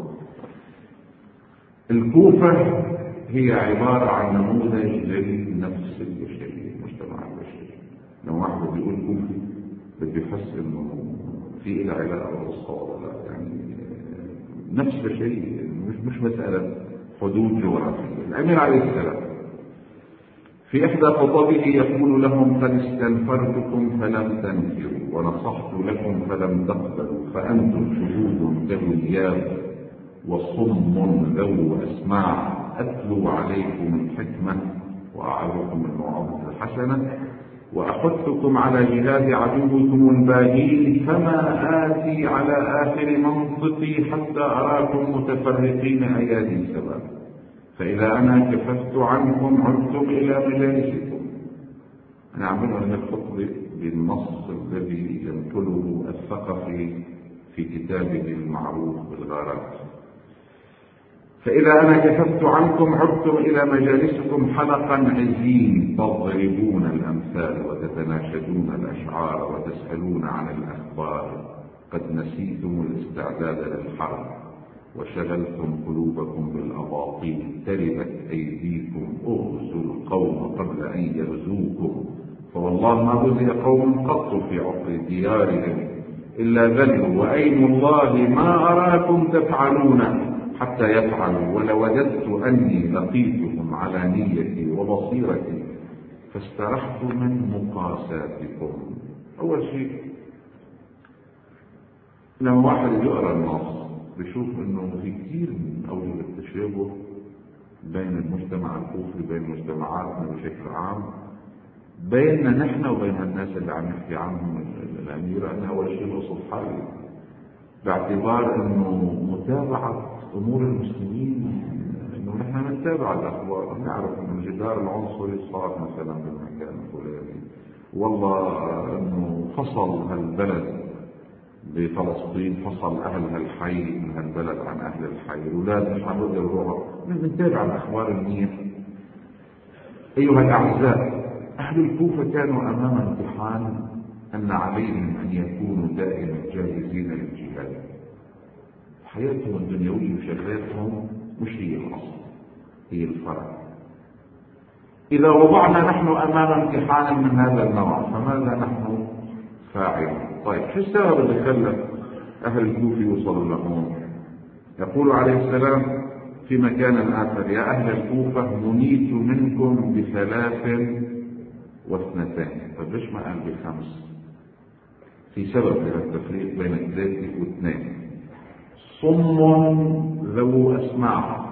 الكوفة هي عبارة عن نموذج للنفس البشرية، المجتمع البشري. لو واحد بيقول كوفي بده يحس انه في إلى علاقة بالصوت، لا يعني نفس بشرية، مش مش مسألة حدود جغرافية. الأمير عليه السلام في إحدى خطبه يقول لهم: قد استنفرتكم فلم تنفروا، ونصحت لكم فلم تقبلوا، فأنتم شهود ذو الياب وصم ذو أسماع، أتلو عليكم الحكمة وأعظكم الموعظة الحسنة، وأحثكم على جهاد عدوكم الباغين، فما آتي على آخر منطقي حتى أراكم متفرقين أيادي سبا، فإذا أنا كففت عنكم عدتم إلى مجالسكم. أنا أعمل هذه الخطبة بالنص الذي ينقله الثقفي في كتابه المعروف بالغارات. فإذا أنا كففت عنكم عدتم إلى مجالسكم حلقا عزين، تضربون الأمثال وتتناشدون الأشعار وتسألون عن الأخبار، قد نسيتم الاستعداد للحرب وشغلتم قلوبكم بالأباطيل، تربت أيديكم، اغزوا القوم قبل أن يغزوكم، فوالله ما غزي قوم قط في عقر ديارهم إلا ذلوا، وأيم الله ما أراكم تفعلون حتى يفعلوا، ولوددت أني لقيتهم على نيتي وبصيرتي فاسترحت من مقاساتكم. أول شيء لما واحد يقرأ النص بيشوف انه في كثير من اوجه التشابه بين المجتمع الكوفي بين مجتمعاتنا بشكل عام، بيننا نحن وبين الناس اللي عم يحكي عنهم الامير. انا اول شيء بوصف حالي باعتبار انه متابعه امور المسلمين، انه نحن نتابع الاخبار، نعرف انه الجدار العنصري صار مثلا بالمكان الفلاني، والله انه فصل هالبلد بفلسطين، فصل أهل هالحي من هالبلد عن أهل الحي، الأولاد مش عم يقدروا يروحوا. نتابع الأخبار المنيح. أيها الأعزاء، أهل الكوفة كانوا أمام امتحان أن عليهم أن يكونوا دائما جاهزين للجهاد. حياتهم الدنيوية وشغلاتهم مش هي الأصل، هي الفرع. إذا وضعنا نحن أمام امتحان من هذا النوع فماذا نحن فاعل؟ طيب شو السبب اللي خلى أهل الكوفة يوصلوا لهون؟ يقول عليه السلام في مكان آخر: يا أهل الكوفة منيت منكم بثلاث واثنتين. طيب ليش ما قال بخمس؟ في سبب للتفريق بين ثلاثة واثنين: صم ذو أسماع،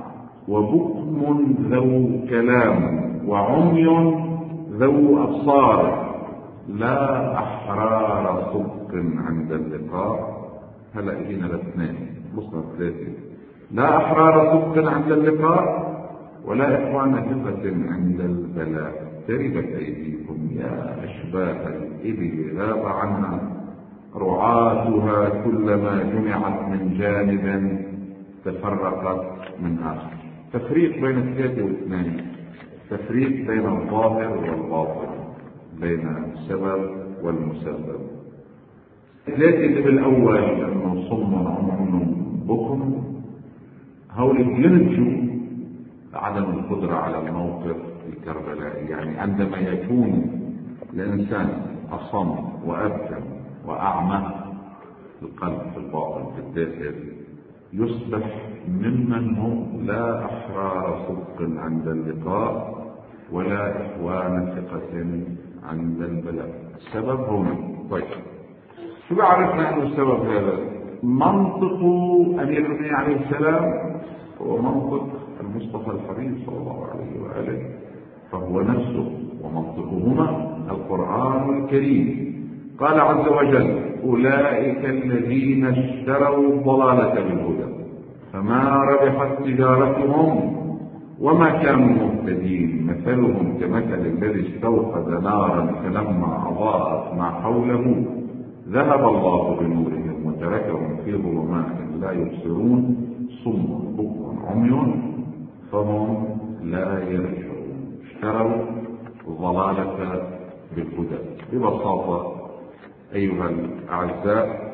وبكم ذو كلام، وعمي ذو أبصار. لا أحرار صدق عند اللقاء. هلا اجينا الاثنين بصنا ثلاثة. لا أحرار صدق عند اللقاء ولا إخوان ثقة عند البلاء. تربت أيديكم يا أشباه الإبل غاب عنها رعاتها كلما جمعت من جانب تفرقت من آخر. تفريق بين الثلاثة والاثنين، تفريق بين الظاهر والباطن، بين السبب والمسبب. ثلاثة اللي بالأول أنه صم عمر بكم هول بينتجوا عدم القدرة على الموقف الكربلائي. يعني عندما يكون الإنسان أصم وأبكم وأعمى في القلب في الباطن في الداخل يصبح ممن هم لا أحرار صدق عند اللقاء ولا إخوان ثقة عند البلاء. السبب هنا. طيب شو عرفنا أنه السبب هذا؟ منطق أمير المؤمنين عليه السلام هو منطق المصطفى الحبيب صلى الله عليه وآله، فهو نفسه ومنطقهما القرآن الكريم. قال عز وجل أولئك الذين اشتروا الضلالة بالهدى فما ربحت تجارتهم وما كانوا مهتدين. مثلهم كمثل الذي استوقد نارا فلما أضاءت ما حوله ذهب الله بنورهم وتركهم في ظلمات لا يبصرون صم بكم عمي فهم لا يرجعون. اشتروا الضلالة بالهدى. ببساطة أيها الأعزاء،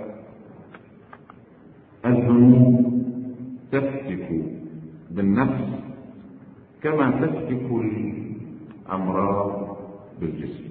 الذنوب تفتك بالنفس كما تفتك الأمراض بالجسم،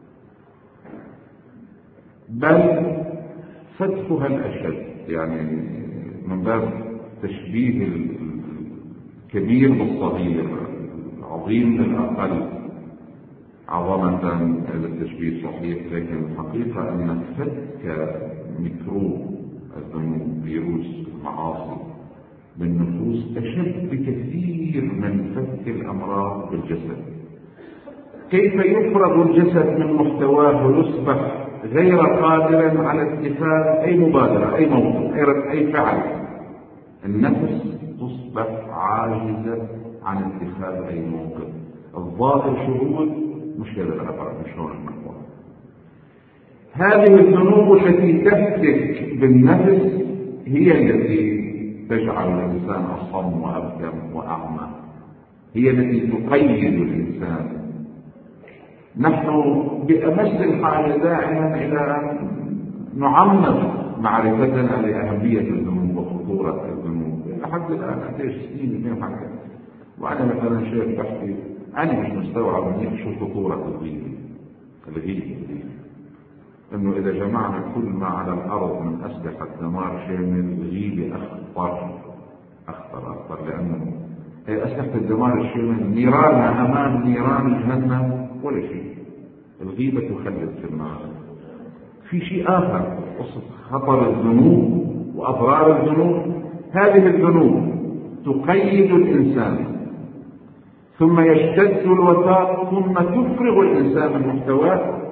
بل فتكها الأشد. يعني من باب تشبيه الكبير بالصغير، العظيم بالأقل عظمة. هذا التشبيه صحيح، لكن الحقيقة أن فتك ميكروب الذنوب فيروس المعاصي بالنفوس أشد بكثير من فتك الأمراض بالجسد. كيف يفرغ الجسد من محتواه ويصبح غير قادر على اتخاذ أي مبادرة أي موقف أي فعل؟ النفس تصبح عاجزة عن اتخاذ أي موقف. الظاهر شهود مش هذا العبارة، مش هون المحور. هذه الذنوب التي تفتك بالنفس هي التي تجعل الإنسان أصم وأبكم وأعمى، هي التي تقيد الإنسان. نحن بأمس الحاجة دائما إلى أن نعمق معرفتنا لأهمية الذنوب وخطورة الذنوب. لحد الآن أتيش سنين اثنين حاجة وأنا مثلا شيخ بحكي أنا مش مستوعب منيح شو خطورة الغيبة. الغيبة إنه إذا جمعنا كل ما على الأرض من أسلحة دمار شامل، الغيبة أخطر أخطر أخطر لأنه هي أسلحة الدمار الشامل نيرانها أمام نيران جهنم ولا شيء. الغيبة تخلد في النار. في شيء آخر، قصة خطر الذنوب وأضرار الذنوب. هذه الذنوب تقيد الإنسان ثم يشتد الوثاق ثم تفرغ الإنسان من محتواه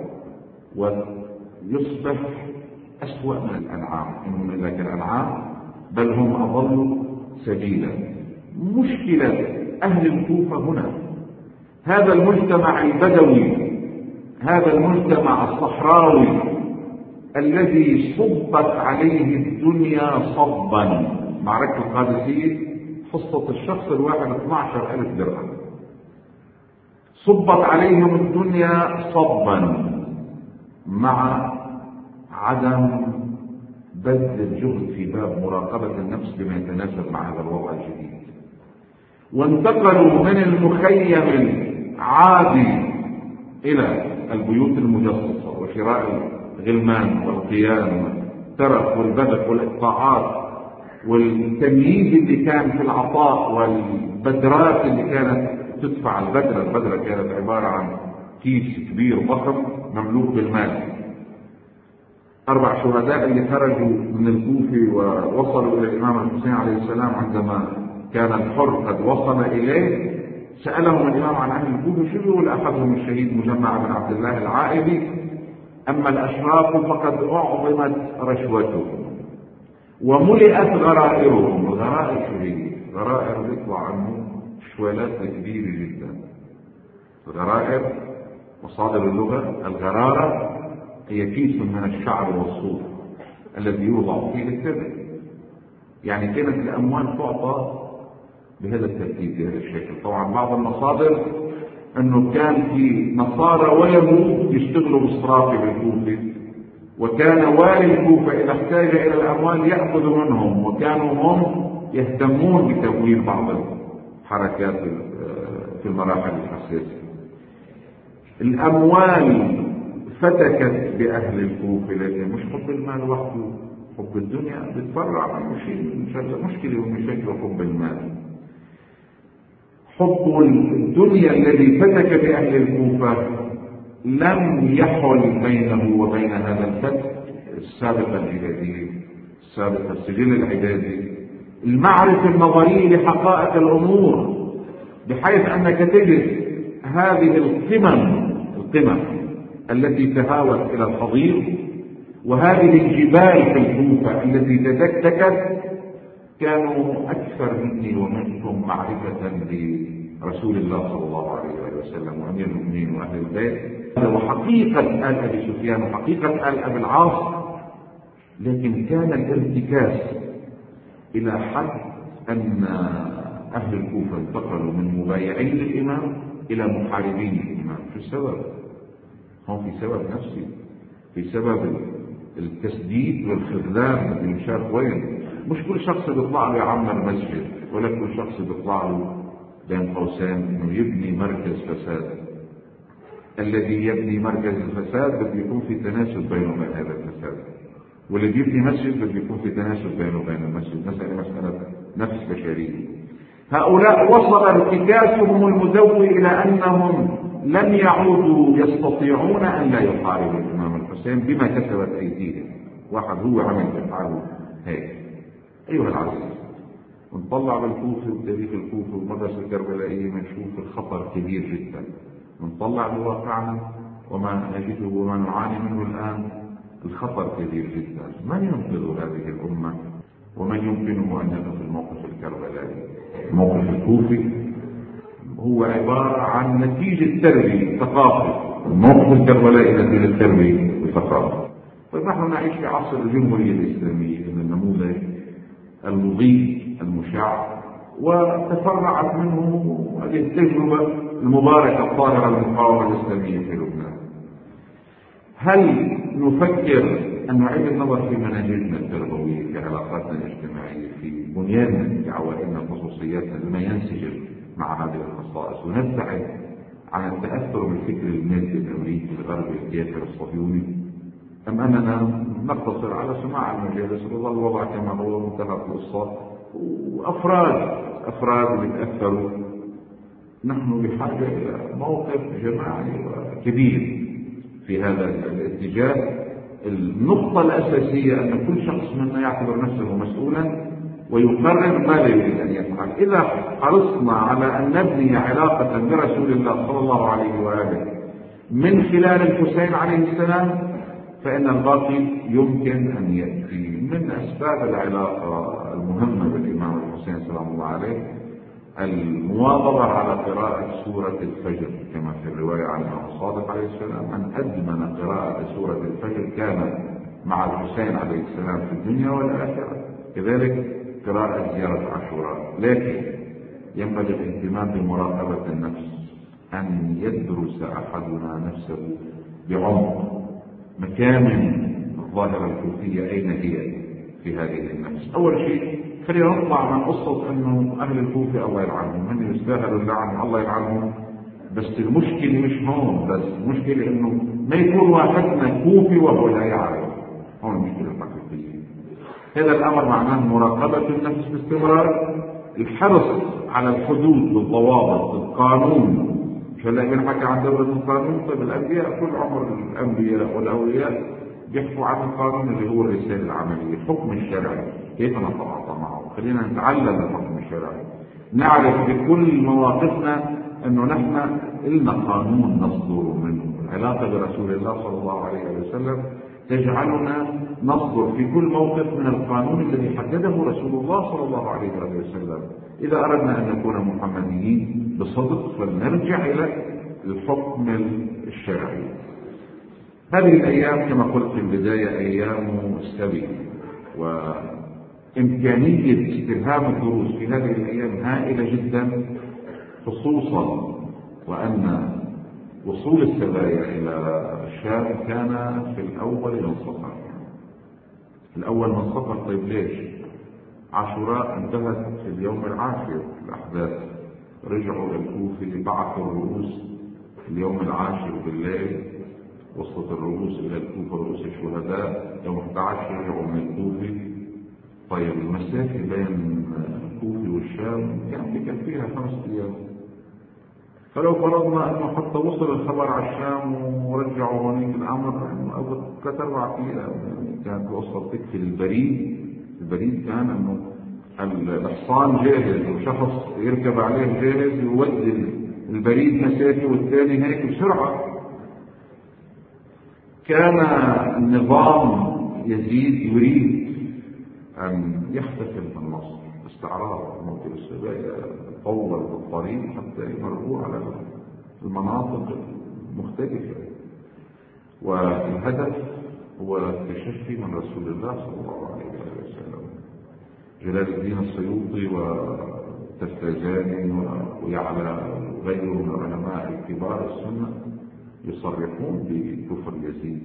ويصبح أسوأ من الأنعام. إنهم إلا كالأنعام بل هم أضل سبيلا. مشكلة أهل الكوفة هنا، هذا المجتمع البدوي، هذا المجتمع الصحراوي الذي صبت عليه الدنيا صبا. معركة القادسية حصة الشخص الواحد اثني عشر ألف درهم. صبت عليهم الدنيا صبا مع عدم بذل الجهد في باب مراقبة النفس بما يتناسب مع هذا الوضع الجديد. وانتقلوا من المخيم العادي إلى البيوت المجصصة وشراء الغلمان والقيان والترف والبذخ والإقطاعات والتمييز اللي كان في العطاء والبدرات اللي كانت تدفع. البدرة البدرة كانت عبارة عن كيس كبير ضخم مملوء بالمال. أربع شهداء اللي خرجوا من الكوفة ووصلوا إلى الإمام الحسين عليه السلام عندما كان الحر قد وصل إليه، سألهم الإمام عن أهل الكوفة شو يقول. أحدهم الشهيد مجمع بن عبد الله العائبي أما الأشراف فقد أعظمت رشوتهم وملئت غرائرهم. الغرائر شهية، غرائر بيطلع عنه شوالات كبيرة جدا. الغرائر مصادر اللغة، الغرارة هي كيس من الشعر والصوف الذي يوضع فيه التبع. يعني كانت الأموال تعطى بهذا الترتيب بهذا الشكل. طبعا بعض المصادر أنه كان في نصارى ويهود يشتغلوا بالصرافة بالكوفة، وكان والي الكوفة إذا احتاج إلى الأموال يأخذ منهم، وكانوا هم يهتمون بتمويل بعض الحركات في المراحل الحساسة. الأموال فتكت بأهل الكوفة، لكن مش حب المال وحده، حب الدنيا بتفرع عن مشكلة ومشاكل حب المال. حب الدنيا الذي فتك بأهل الكوفة لم يحل بينه وبين هذا الفتك السابقة الجهادية، السابقة السجل العبادي، المعرفة النظرية لحقائق الأمور، بحيث أنك تجد هذه القمم القمم التي تهاوت إلى الحضيض، وهذه الجبال في الكوفة التي تدكدكت، كانوا أكثر مني ومنكم معرفة برسول الله صلى الله عليه وسلم وأمير المؤمنين وأهل البيت وحقيقة آل أبي سفيان وحقيقة آل أبي العاص. لكن كان الارتكاز إلى حد أن أهل الكوفة انتقلوا من مبايعين للإمام إلى محاربين للإمام. في السبب هم في سبب نفسي، في سبب التسديد والخذلان اللي مش عارف وين. مش كل شخص بيطلع له يعمر مسجد، ولا كل شخص بيطلع له بين قوسين انه يبني مركز فساد. الذي يبني مركز الفساد بده يكون في تناسب بينه وبين هذا الفساد، واللي بيبني مسجد بده يكون في تناسب بينه وبين المسجد. مسألة مسألة نفس بشرية. هؤلاء وصل ارتكاسهم المزوي إلى أنهم لم يعودوا يستطيعون أن لا يحاربوا الإمام الحسين بما كسبت أيديهم. واحد هو عمل بحاله هيك. أيها العزيز، ونطلع بالكوفة وتاريخ الكوفة والمدرسة الكربلائية بنشوف الخطر كبير جدا. ونطلع بواقعنا وما نجده وما نعاني منه الآن، الخطر كبير جدا. من ينقذ هذه الأمة ومن يمكنه أن يقف الموقف الكربلائي؟ الموقف الكوفي هو عبارة عن نتيجة تربية ثقافة. الموقف الكربلائي نتيجة تربية وثقافة. طيب نحن نعيش في عصر الجمهورية الإسلامية، من النموذج المضيء المشع، وتفرعت منه هذه التجربة المباركة الطاهرة للمقاومة الإسلامية في لبنان. هل نفكر أن نعيد النظر في مناهجنا التربوية، في علاقاتنا الاجتماعية، في بنياننا، في عوائلنا، خصوصياتنا، بما ينسجم مع هذه الخصائص، ونبتعد عن التأثر بالفكر المادي الأمريكي الغربي الكافر الصهيوني؟ أم أننا نقتصر على سماع المجالس وظل الوضع كما هو منتهى القصة، وأفراد أفراد يتأثروا؟ نحن بحاجة إلى موقف جماعي كبير في هذا الاتجاه. النقطة الأساسية أن كل شخص منا يعتبر نفسه مسؤولا ويقرر ما يريد أن يفعل. إذا حرصنا على أن نبني علاقة برسول الله صلى الله عليه وآله من خلال الحسين عليه السلام، فإن الباقي يمكن أن يأتي. من أسباب العلاقة المهمة بالإمام الحسين سلام الله عليه المواظبة على قراءة سورة الفجر، كما في الرواية عن الإمام الصادق عليه السلام أن أدمن قراءة سورة الفجر كان مع الحسين عليه السلام في الدنيا والآخرة. كذلك قراءة زيارة عاشوراء. لكن ينبغي الاهتمام بمراقبة النفس، أن يدرس أحدنا نفسه بعمق. مكامن الظاهرة الكوفية أين هي في هذه النفس؟ أول شيء خلينا نطلع من قصة أنه أهل الكوفة الله يلعنهم، من يستاهلوا اللعن الله يلعنهم. بس المشكلة مش هون بس، المشكلة أنه ما يكون واحدنا كوفي وهو لا يعرف. هون المشكلة الحقيقية. هذا الأمر معناه مراقبة النفس باستمرار، الحرص على الحدود والضوابط، القانون. مش هلا بنحكي عن دولة القانون. طيب الأنبياء كل عمر الأنبياء والأولياء بيحكوا عن القانون اللي هو الرسالة العملية، الحكم الشرعي، كيف نتعاطى معه. خلينا نتعلم الحكم الشرعي، نعرف بكل مواقفنا أنه نحن لنا قانون نصدر منه. علاقة برسول الله صلى الله عليه وسلم تجعلنا نصدر في كل موقف من القانون الذي حدده رسول الله صلى الله عليه وسلم. إذا أردنا أن نكون محمديين بصدق فلنرجع إلى الحكم الشرعي. هذه الأيام كما قلت في البداية أيام سبي، وإمكانية استلهام الدروس في هذه الأيام هائلة جدا، خصوصا وأن وصول السبايا إلى الشام كان في الأول من صفر. الأول من صفر. طيب ليش؟ عاشوراء انتهت في اليوم العاشر الأحداث، رجعوا للكوفة بعثوا الرؤوس اليوم العاشر بالليل، وصلت الرؤوس إلى الكوفة رؤوس الشهداء يوم أحد عشر رجعوا من الكوفة. طيب المسافة بين الكوفة والشام يعني كان فيها خمس أيام، فلو فرضنا أنه حتى وصل الخبر على الشام ورجعوا هونيك الأمر أو ثلاث أربع أيام كانت وصلت تكفي البريد. البريد كان أنه الحصان جاهز وشخص يركب عليه جاهز يودي البريد مسافة والثاني هيك بسرعة. كان النظام يزيد يريد أن يحتفل بالنصر باستعراض موكب السبايا، طول الطريق حتى يمروا على المناطق المختلفة، والهدف هو التشفي من رسول الله صلى الله عليه وسلم. جلال الدين السيوطي والتفتازاني ويعلى وغيره من العلماء الكبار السنة يصرحون بكفر يزيد.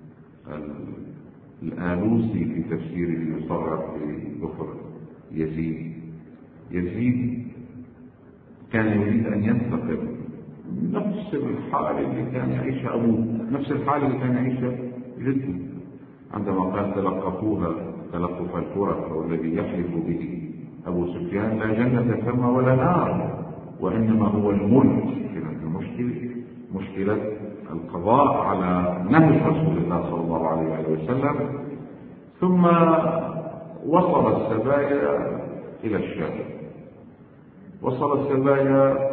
الآلوسي في تفسيره يصرح بكفر يزيد. يزيد كان يريد أن ينتقم نفس الحالة اللي كان يعيشها أبوه، نفس الحالة اللي كان يعيشها جده عندما قال تلقفوها تلقف الكرة، والذي يحلف به أبو سفيان لا جنة ثم ولا نار وإنما هو الملك. كانت المشكلة مشكلة القضاء على نهج رسول الله صلى الله عليه وسلم. ثم وصل السبايا إلى الشام، وصل السبايا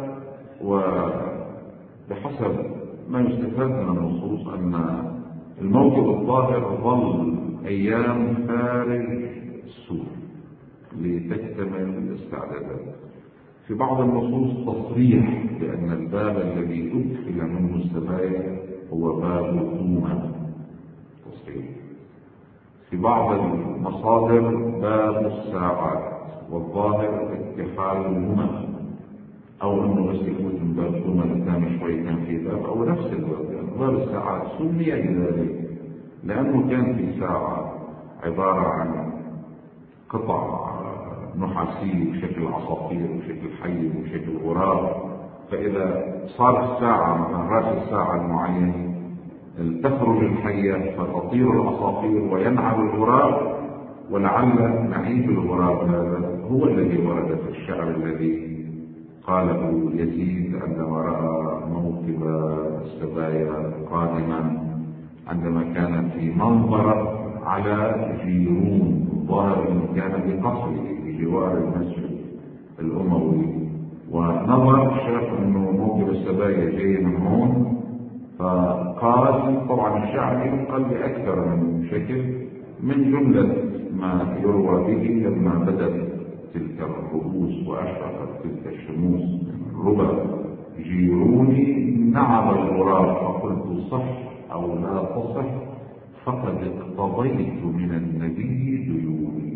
وبحسب ما يستفاد من النصوص أن الموكب الظاهر ظل أيام خارج السور لتكتمل الاستعدادات. في بعض النصوص تصريح بأن الباب الذي أدخل منه السبايا هو باب الثومة، تصريح. في بعض المصادر باب الساعات، والظاهر اتحاد الهمم، أو أنه بس يكون من باب الثومة الثاني شوي كان في باب أو نفس الباب. يعني باب الساعات سمي بذلك لأنه كان في ساعة عبارة عن قطع نحاسية بشكل عصافير وبشكل حي وبشكل غراب، فإذا صار الساعة مثلا رأس الساعة المعين تخرج الحية فتطير العصافير وينعم الغراب، ولعل نعيب الغراب هذا هو الذي ورد في الشعر الذي قاله يزيد عندما رأى موكب السبايا قادما، عندما كان في منظر على جيرون، الظاهر انه كان بقصره بجوار المسجد الاموي، ونظر شاف انه موكب السبايا جاي من هون، فقال طبعا الشعر ينقل باكثر من شكل. من جمله ما يروى به لما بدت تلك الرؤوس واشرقت تلك الشموس ربا جيروني نعم الغراب، فقلت صح او لا تصح فقد اقتضيت من النبي ديوني.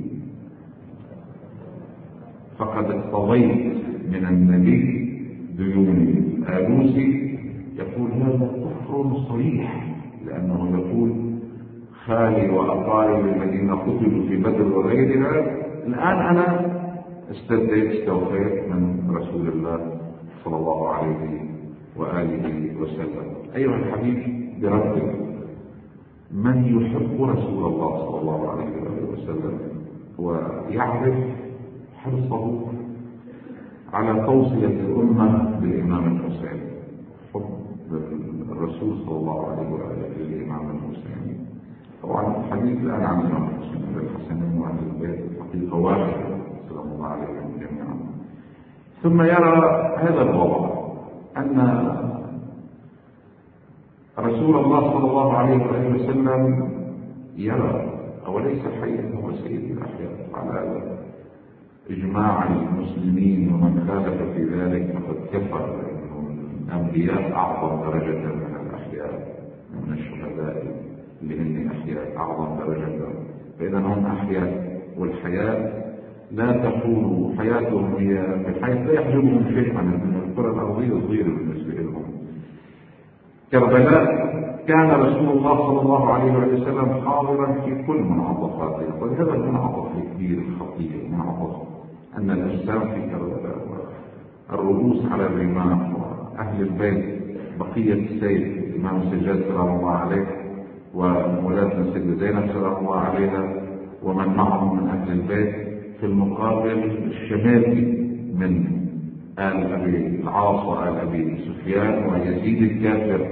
فقد اقتضيت من النبي ديوني. آلوسي يقول هذا كفر صريح، لأنه يقول خالي وأقارب الذين قتلوا في بدر وغيرها الآن أنا استديت استوفيت من رسول الله صلى الله عليه وآله وسلم. أيها الحبيب بربك، من يحب رسول الله صلى الله عليه وسلم ويعرف حرصه على توصية الأمة بالإمام الحسين، حب الرسول صلى الله عليه وآله للإمام الحسين. طبعا الحديث الآن عن الإمام الحسين الحسين وأهل البيت حقيقة واحدة سلام الله عليهم جميعا. ثم يرى هذا الوضع أن رسول الله صلى الله عليه وسلم يرى، أوليس حيا هو سيد الأحياء على إجماع المسلمين، ومن خالف في ذلك فقد كفر. الأنبياء أعظم درجة من الأحياء، من الشهداء اللي هم أحياء أعظم درجة، فإذا هم أحياء، والحياة لا تكون حياتهم هي الحياة، لا يحجبهم شيء عن الكرة الأرضية صغيرة بالنسبة لهم. كربلاء كان رسول الله صلى الله عليه وسلم حاضرا في كل منعطفاته، وهذا المنعطف الكبير الخطير، منعطف أن الأجسام في كربلاء، الرؤوس على الرماح، وأهل البيت بقية السيد الإمام السجاد سلام الله عليه، وولادنا السيدة زينب سلام الله عليها، ومن معهم من أهل البيت، في المقابل الشمالي من آل أبي العاص وآل أبي سفيان ويزيد الكافر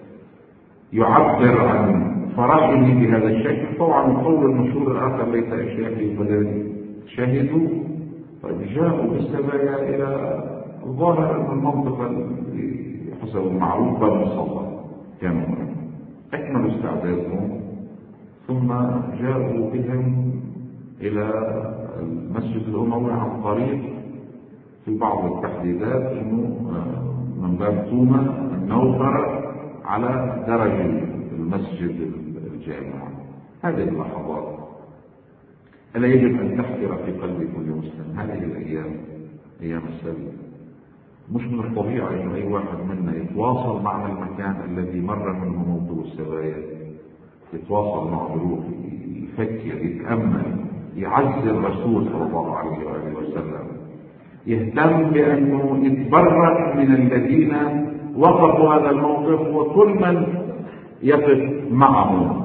يعبر عن فرحه بهذا الشكل. طبعا القول المشهور الآخر ليس أشياء في بدر شهدوا، فجاءوا بالسبايا إلى الظاهر المنطقة حسب المعروف باب الصفا، كانوا أكملوا استعدادهم، ثم جاءوا بهم إلى المسجد الأموي عن طريق في بعض التحديدات انه من باب تومة النوفر على درج المسجد الجامع. هذه اللحظات ألا يجب أن تحفر في قلب كل مسلم. هذه الأيام أيام السلم، مش من الطبيعة أن أي واحد منا يتواصل مع المكان الذي مر منه موضوع السبايا، يتواصل مع ظروف، يفكر، يتأمل، يعزي الرسول صلى الله عليه وآله وسلم، يهتم بأنه يتبرأ من الذين وقفوا هذا الموقف، وكل من يقف معه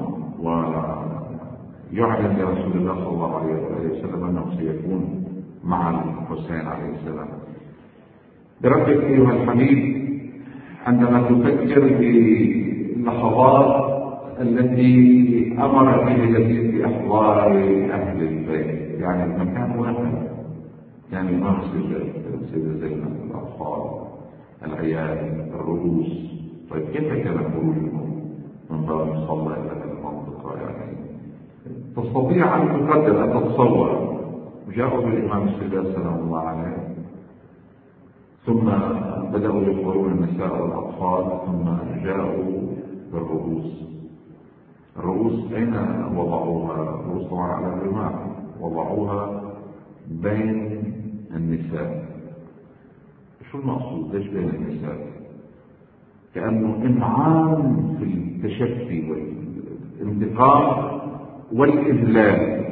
ويعلن لرسول الله صلى الله عليه وسلم أنه سيكون مع الحسين عليه السلام. بربك أيها الحبيب، عندما تفكر باللحظات التي أمر بها يزيد بأحضار أهل البيت، يعني المكان واحد، يعني الإمام السيدة زينب، الأطفال، العيال، الرؤوس. طيب كيف كان خروجهم من باب المصلى إلى المنطقة؟ يعني تستطيع أن تقدر، أن تتصور. جاءوا بالإمام السيدة سلام الله عليه، ثم بدأوا يخبرون النساء والأطفال، ثم جاءوا بالرؤوس. الرؤوس أين وضعوها؟ الرؤوس طبعا على الرماح، وضعوها بين النساء. شو المقصود؟ ليش بين النساء؟ كأنه إمعان في التشفي والانتقام والإذلال.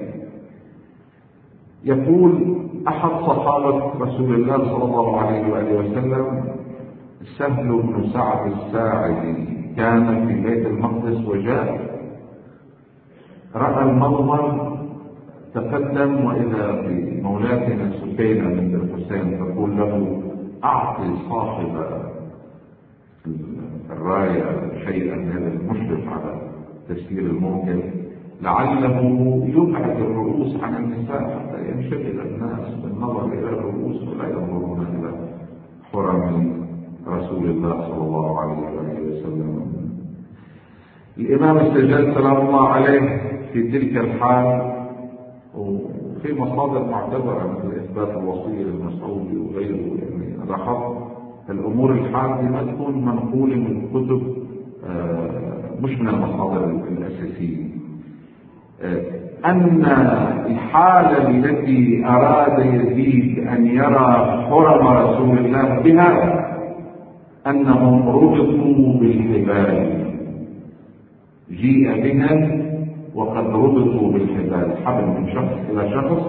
يقول أحد صحابة رسول الله صلى الله عليه وآله وسلم، سهل بن سعد الساعدي، كان في بيت المقدس وجاء رأى المنظر، تقدم وإذا بمولاتنا سكينة بنت الحسين تقول له: أعطي صاحب الراية شيئا من المشرف على تسيير الموكب، لعله يبعد الرؤوس عن النساء حتى ينشغل الناس بالنظر إلى الرؤوس ولا ينظرون إلى حرم رسول الله صلى الله عليه وسلم. الإمام السجاد سلام الله عليه في تلك الحال، وفي مصادر معتبرة مثل إثبات الوصية للمسعودي وغيره، يعني لاحظت الأمور الحادة ما تكون منقولة من كتب مش من المصادر الأساسية. أن الحالة التي أراد يزيد أن يرى حرم رسول الله بها أنهم ربطوا بالحبال، جيء بهم وقد ربطوا بالحبال، حبل من شخص إلى شخص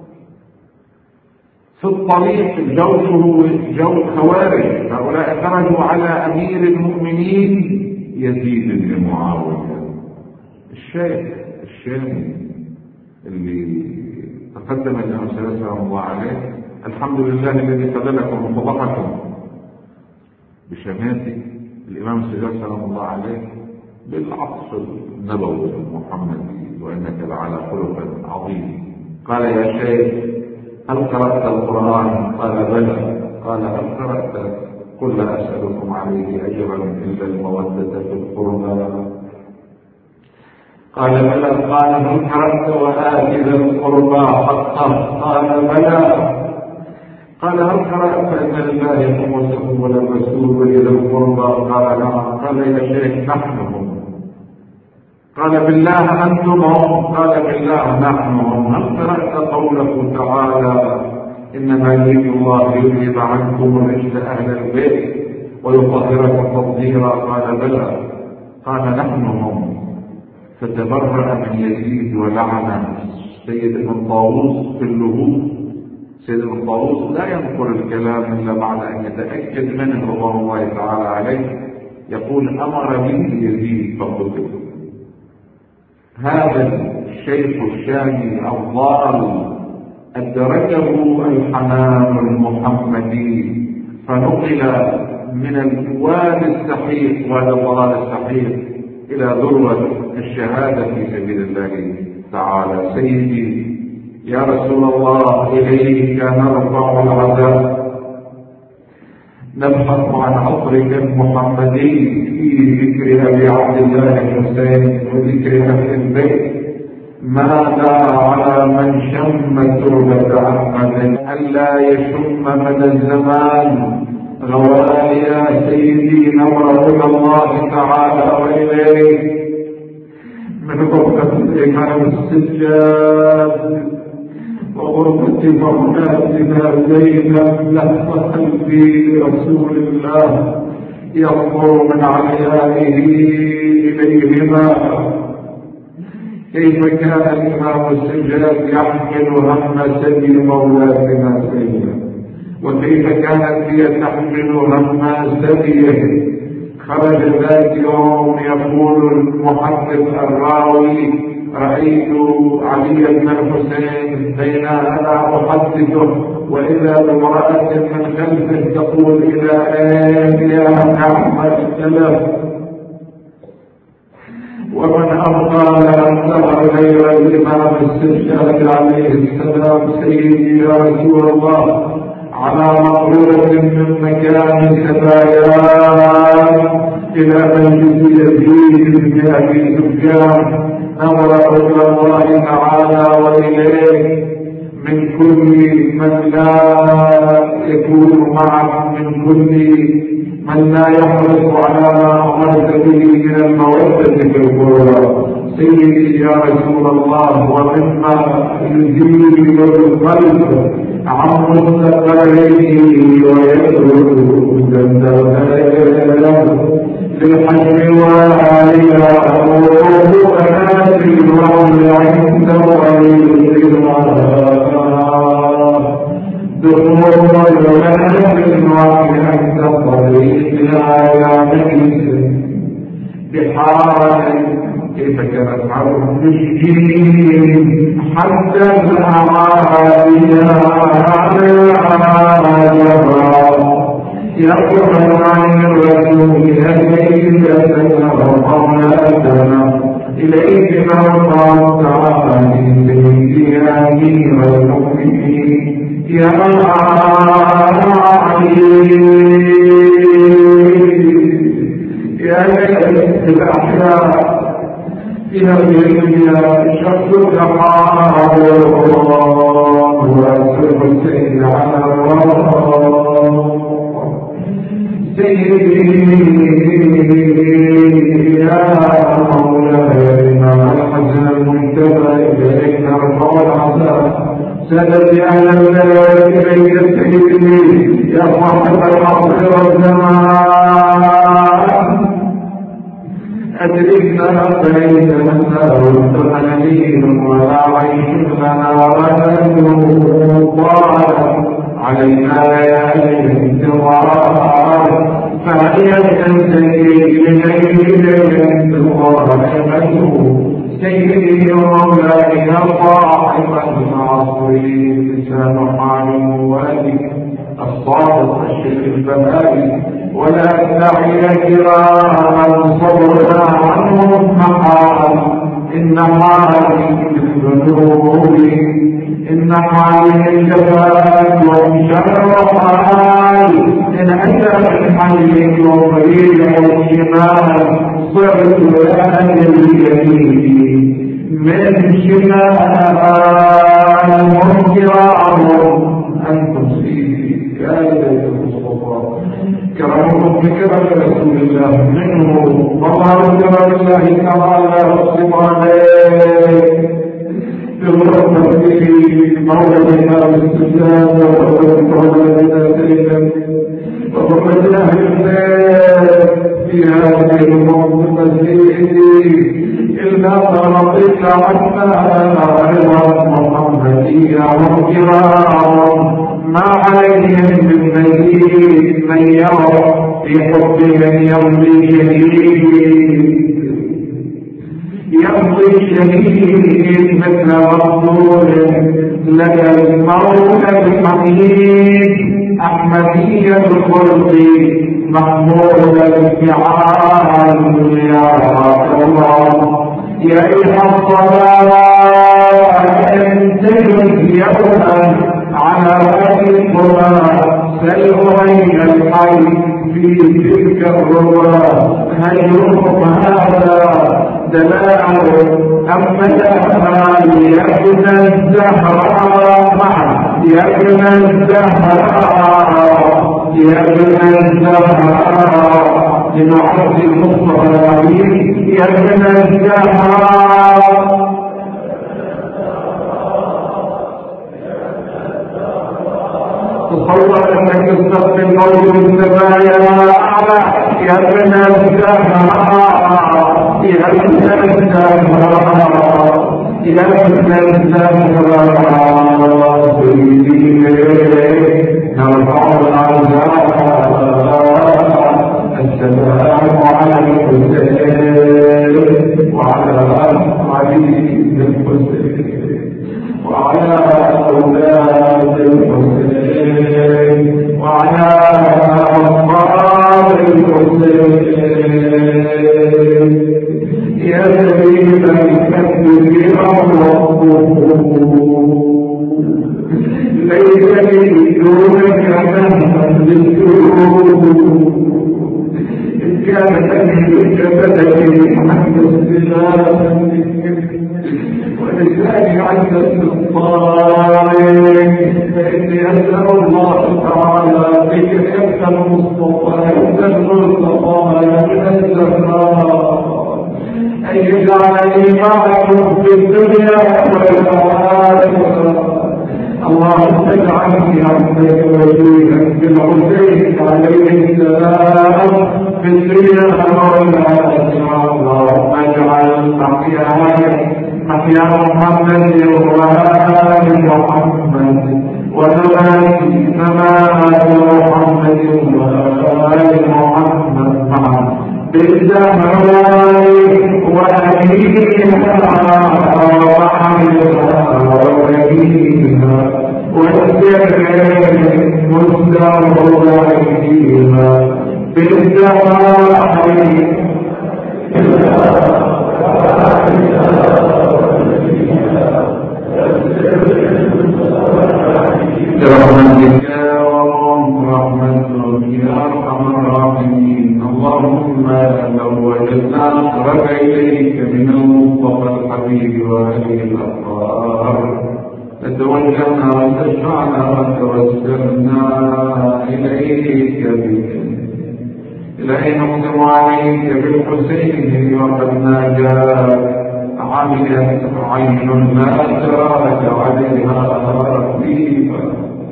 في الطريق. جوشه جو خوارج، هؤلاء خرجوا على أمير المؤمنين يزيد بن معاوية الشيخ الشامي اللي تقدم الإمام سلام الله عليه: الحمد لله الذي خذلكم وفضحكم بشماتة الإمام سلام الله عليه بالعطف النبوي المحمدي: وإنك لعلى خلق عظيم. قال: يا شيخ هل قرأت القرآن؟ قال: بلى. قال: هل قرأت قل لا أسألكم عليه أجرا إلا المودة في القربى. قال بلى. قال هل تركت وآت ذا القربى حقه؟ قال بلى. قال هل قرأت أن لله خمسه وللرسول إلى القربى؟ قال نعم. قال يا شيخ نحن هم. قال بالله أنتم هم؟ قال بالله نحن هم. هل قرأت قوله تعالى إنما يريد الله يذهب عنكم الرجس أهل البيت ويطهركم تطهيرا؟ قال بلى. قال نحن هم. فتبرأ من يزيد ولعن سيد ابن طاووس في اللهوب. سيد ابن طاووس لا ينقل الكلام إلا بعد أن يتأكد منه رضوان الله تعالى عليه. يقول أمر به يزيد فقتل. هذا الشيخ الشامي الضال أدركه الحمام المحمدي فنقل من الواد السحيق وهذا الضلال السحيق إلى ذروة الشهادة في سبيل الله تعالى. سيدي يا رسول الله إليك نرفع العذاب، نبحث عن عطرك المحمدي في ذكر أبي عبد الله الحسين وذكر أهل البيت. ماذا على من شم تربة أحمد ألا يشم مدى الزمان غوالي سيدي نور إلى الله تعالى وإليه من غرفة الإمام السجاد وغرفة مرحاتنا زينب لحظ قلبي لرسول الله ينظر من عيائه إليهما. كيف كان الإمام السجاد يحمل هم سبي مولاتنا زينب، وكيف كانت هي تحمل هم سبيه. خرج ذات يوم يقول المحدث الراوي رأيت علي بن الحسين بين أنا أحدثه وإذا بامرأة من خلفه تقول إلى أين يا أحمد السلف. ومن أبقى أنتظر غير الإمام السجاد عليه السلام سيدي يا رسول الله على مقرورة من مكان سبايان إلى مجلس يزيد بن أبي سفيان نظر إلى الله تعالى وإليه من كل من لا يكون معه، من كل من لا يحرص على ما أمرت به من المودة في القربى. سيدي يا رسول الله ومما يزيل القلب عن مستقره ويدعو للحجم والعالية أمره أنات الرمل عند غير دخول الولاد بالمعروف عند الطريق على مجلس بحارة. كيف كانت معروف مسكين حتى الأعالي يقول عن الرسول إليك تترقمنا إليك مرضى تعالى سيدي أمير المؤمنين يا علي يا ليت الأحياء في هذه الدنيا شخص جماعة الله وأسر السيد على الله. سيدي يا مولاي ما الحزن المنتبه إليك نرفع العذاب سندي على الليل إليك سيدي يا صاحب العصر والزمان أدركنا فإننا والتقليل ولا عيش لنا ونذوق طال علينا ليالي الانتظار فهي تنتهي لليل الانتظار سيدي مولاي يا صاحب العصر لسان حال موالي الصادق الشيخ البهائي ولا تدعي كراما صبرنا عنهم محال إن حالي الذنوب إن حالي الجفاء وانشر حال إن أتى عين وريح الشمال صرت لأهل اليمين من شمال كرام أنتم سيدي يا ليت المصطفى كرمكم بكرم رسول الله منه والله كرم الله تعالى والسبحانه بالرحمة به مولدنا بالاستجابة وبركاتنا كريما وبركاتنا الخير في هذه المنطقة سيدي إلا ما رضيت عنا رضا محمدية وكرام ما عليهم من مزيد من يرى في حبهم يمضي شهيد يمضي شهيد مثل رسول لدى المولى الحميد أحمدية الخلق محمود الفعال يا الله يا إله الصلاة انزل يوما على وجه القرى سيرين الحي في تلك الربى هل يرفض هذا دلال أم دلال يا ابن الزهراء يا ابن الزهراء يا ابن الزهراء لنعرض المصطفى العظيم يا ابن الزهراء تصور انك تستقبل قول السمايا اعلى يا ابن الزهراء يا ابن الزهراء يا ابن الزهراء سيدي نرفع العزاء السلام على الحسين وعلى علي الحسين وعلى أولاد الحسين وعلى أصحاب الحسين يا سبيل الكتب والصفوف ليس لي دونك مهما للسرور إن كانت أهلك بدني عند الصلاة ولساني عند الصالح فإني أسأل الله تعالى بك يبقى المصطفى يبقى المصطفى يبقى الزهراء أن يجعلني معكم في الدنيا والآخرة اللهم اجعلني عبدك وجيها بالحسين عليه السلام في الدنيا والآخرة اللهم اجعل محياي محيا محمد وآل محمد ومماتي ممات محمد وآل محمد معا بالزهراء وأهلها وحملها وبنيها والسر مستر فيها بالزهراء برحمتك يا رب رحمتك يا ارحم الراحمين اللهم لو وجدنا اقرب اليك من المصطفى الحبيب واهله الاطهار لتوجهنا وتشفعنا وتوسلنا اليك بك اليه نقدم عليك بالحسين وقد ناجاك عملت عين ما تراك عليها رقيبا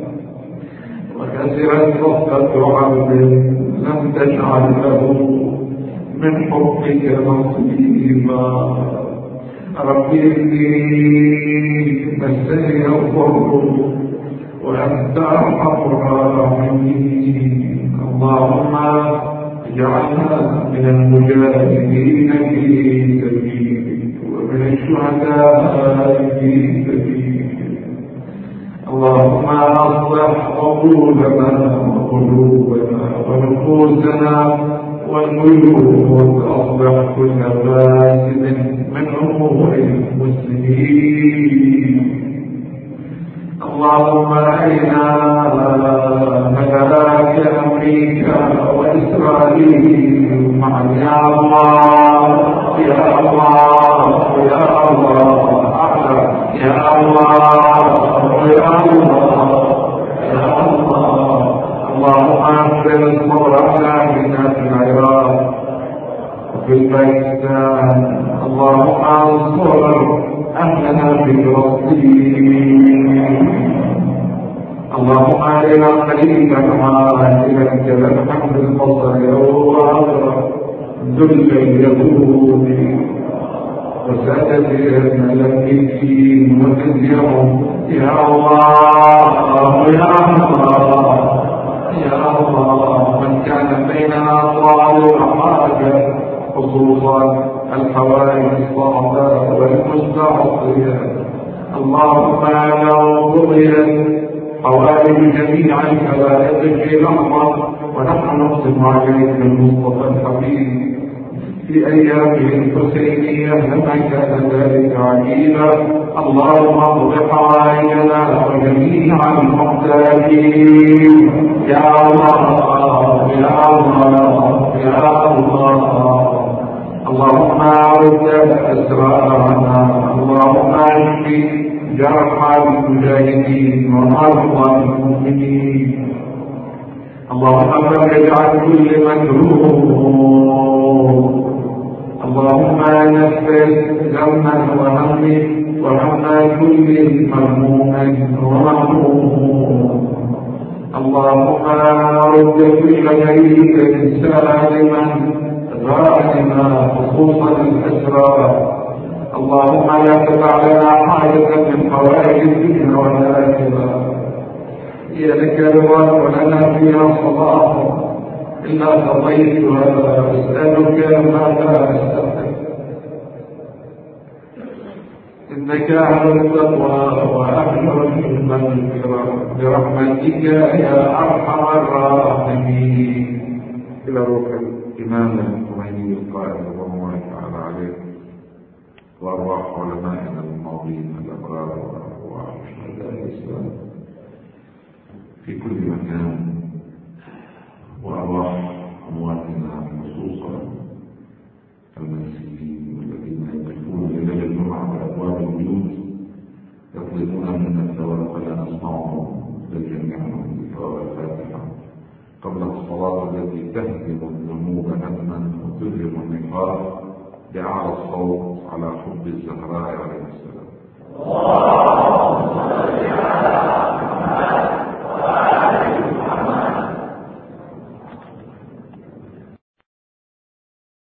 وكسرت صفة عبد لم تجعل له من حبك نصيبا ربي مسني الضر وأنت أرحم الراحمين اللهم اجعلنا من المجاهدين في سبيلك ومن الشهداء في سبيلك اللهم اصلح عقولنا وقلوبنا ونفوسنا والبيوت واصلح كل فاسد من امور المسلمين اللهم ارنا ملاك امريكا واسرائيل باكستان. اللهم انصر اهلنا في فلسطين. اللهم علينا خليلا عاجلا كلمحا بالبصر وعذرا ذل اليهود وسادة الملائكين وخزيهم. يا الله يا الله يا الله، من كان بيننا طال وحاجة خصوصا الحوائج الصعبة والمستعصية، اللهم لو قضيت حوائج جميع الخلائق في لحظة ونحن نقسم عليك بالمصطفى الحبيب في ايامه الحسينية لما كان ذلك عجيبا. اللهم اقض حوائجنا وجميع المحتاجين. يا الله يا الله يا الله. اللهم رد اسرارنا. اللهم اشفي جرحى المجاهدين ومرضى المؤمنين. اللهم فرج عن كل مكروه. اللهم نفس غما وهم وهم كل مهموم ومهموم. اللهم رد كل ميت سالما غانما خصوصا الاسرى. اللهم لا تدع لنا حاجة من حوائج الدنيا والآخرة هي لك رضا ولنا فيها صلاح إلا قضيتها. أسألك ما لا أستطيع إنك أهل التقوى وأهل المغفرة برحمتك يا أرحم الراحمين. إلى روح الإمام الخميني القائد رضي الله تعالى عليه وأرواح علمائنا الماضين الأبرار وأرواح شهداء الإسلام في كل مكان، وأرواح أمواتنا خصوصا المسيحيين الذين يقفون ليلة الجمعة على أبواب البيوت يطلبون منا الثواب فلا نسمعهم بل جميعهم بثواب الفاتحة قبل الصلاة التي تهدم الذنوب هدما وتذهب النفاق بأعلى الصوت على حب الزهراء عليه السلام.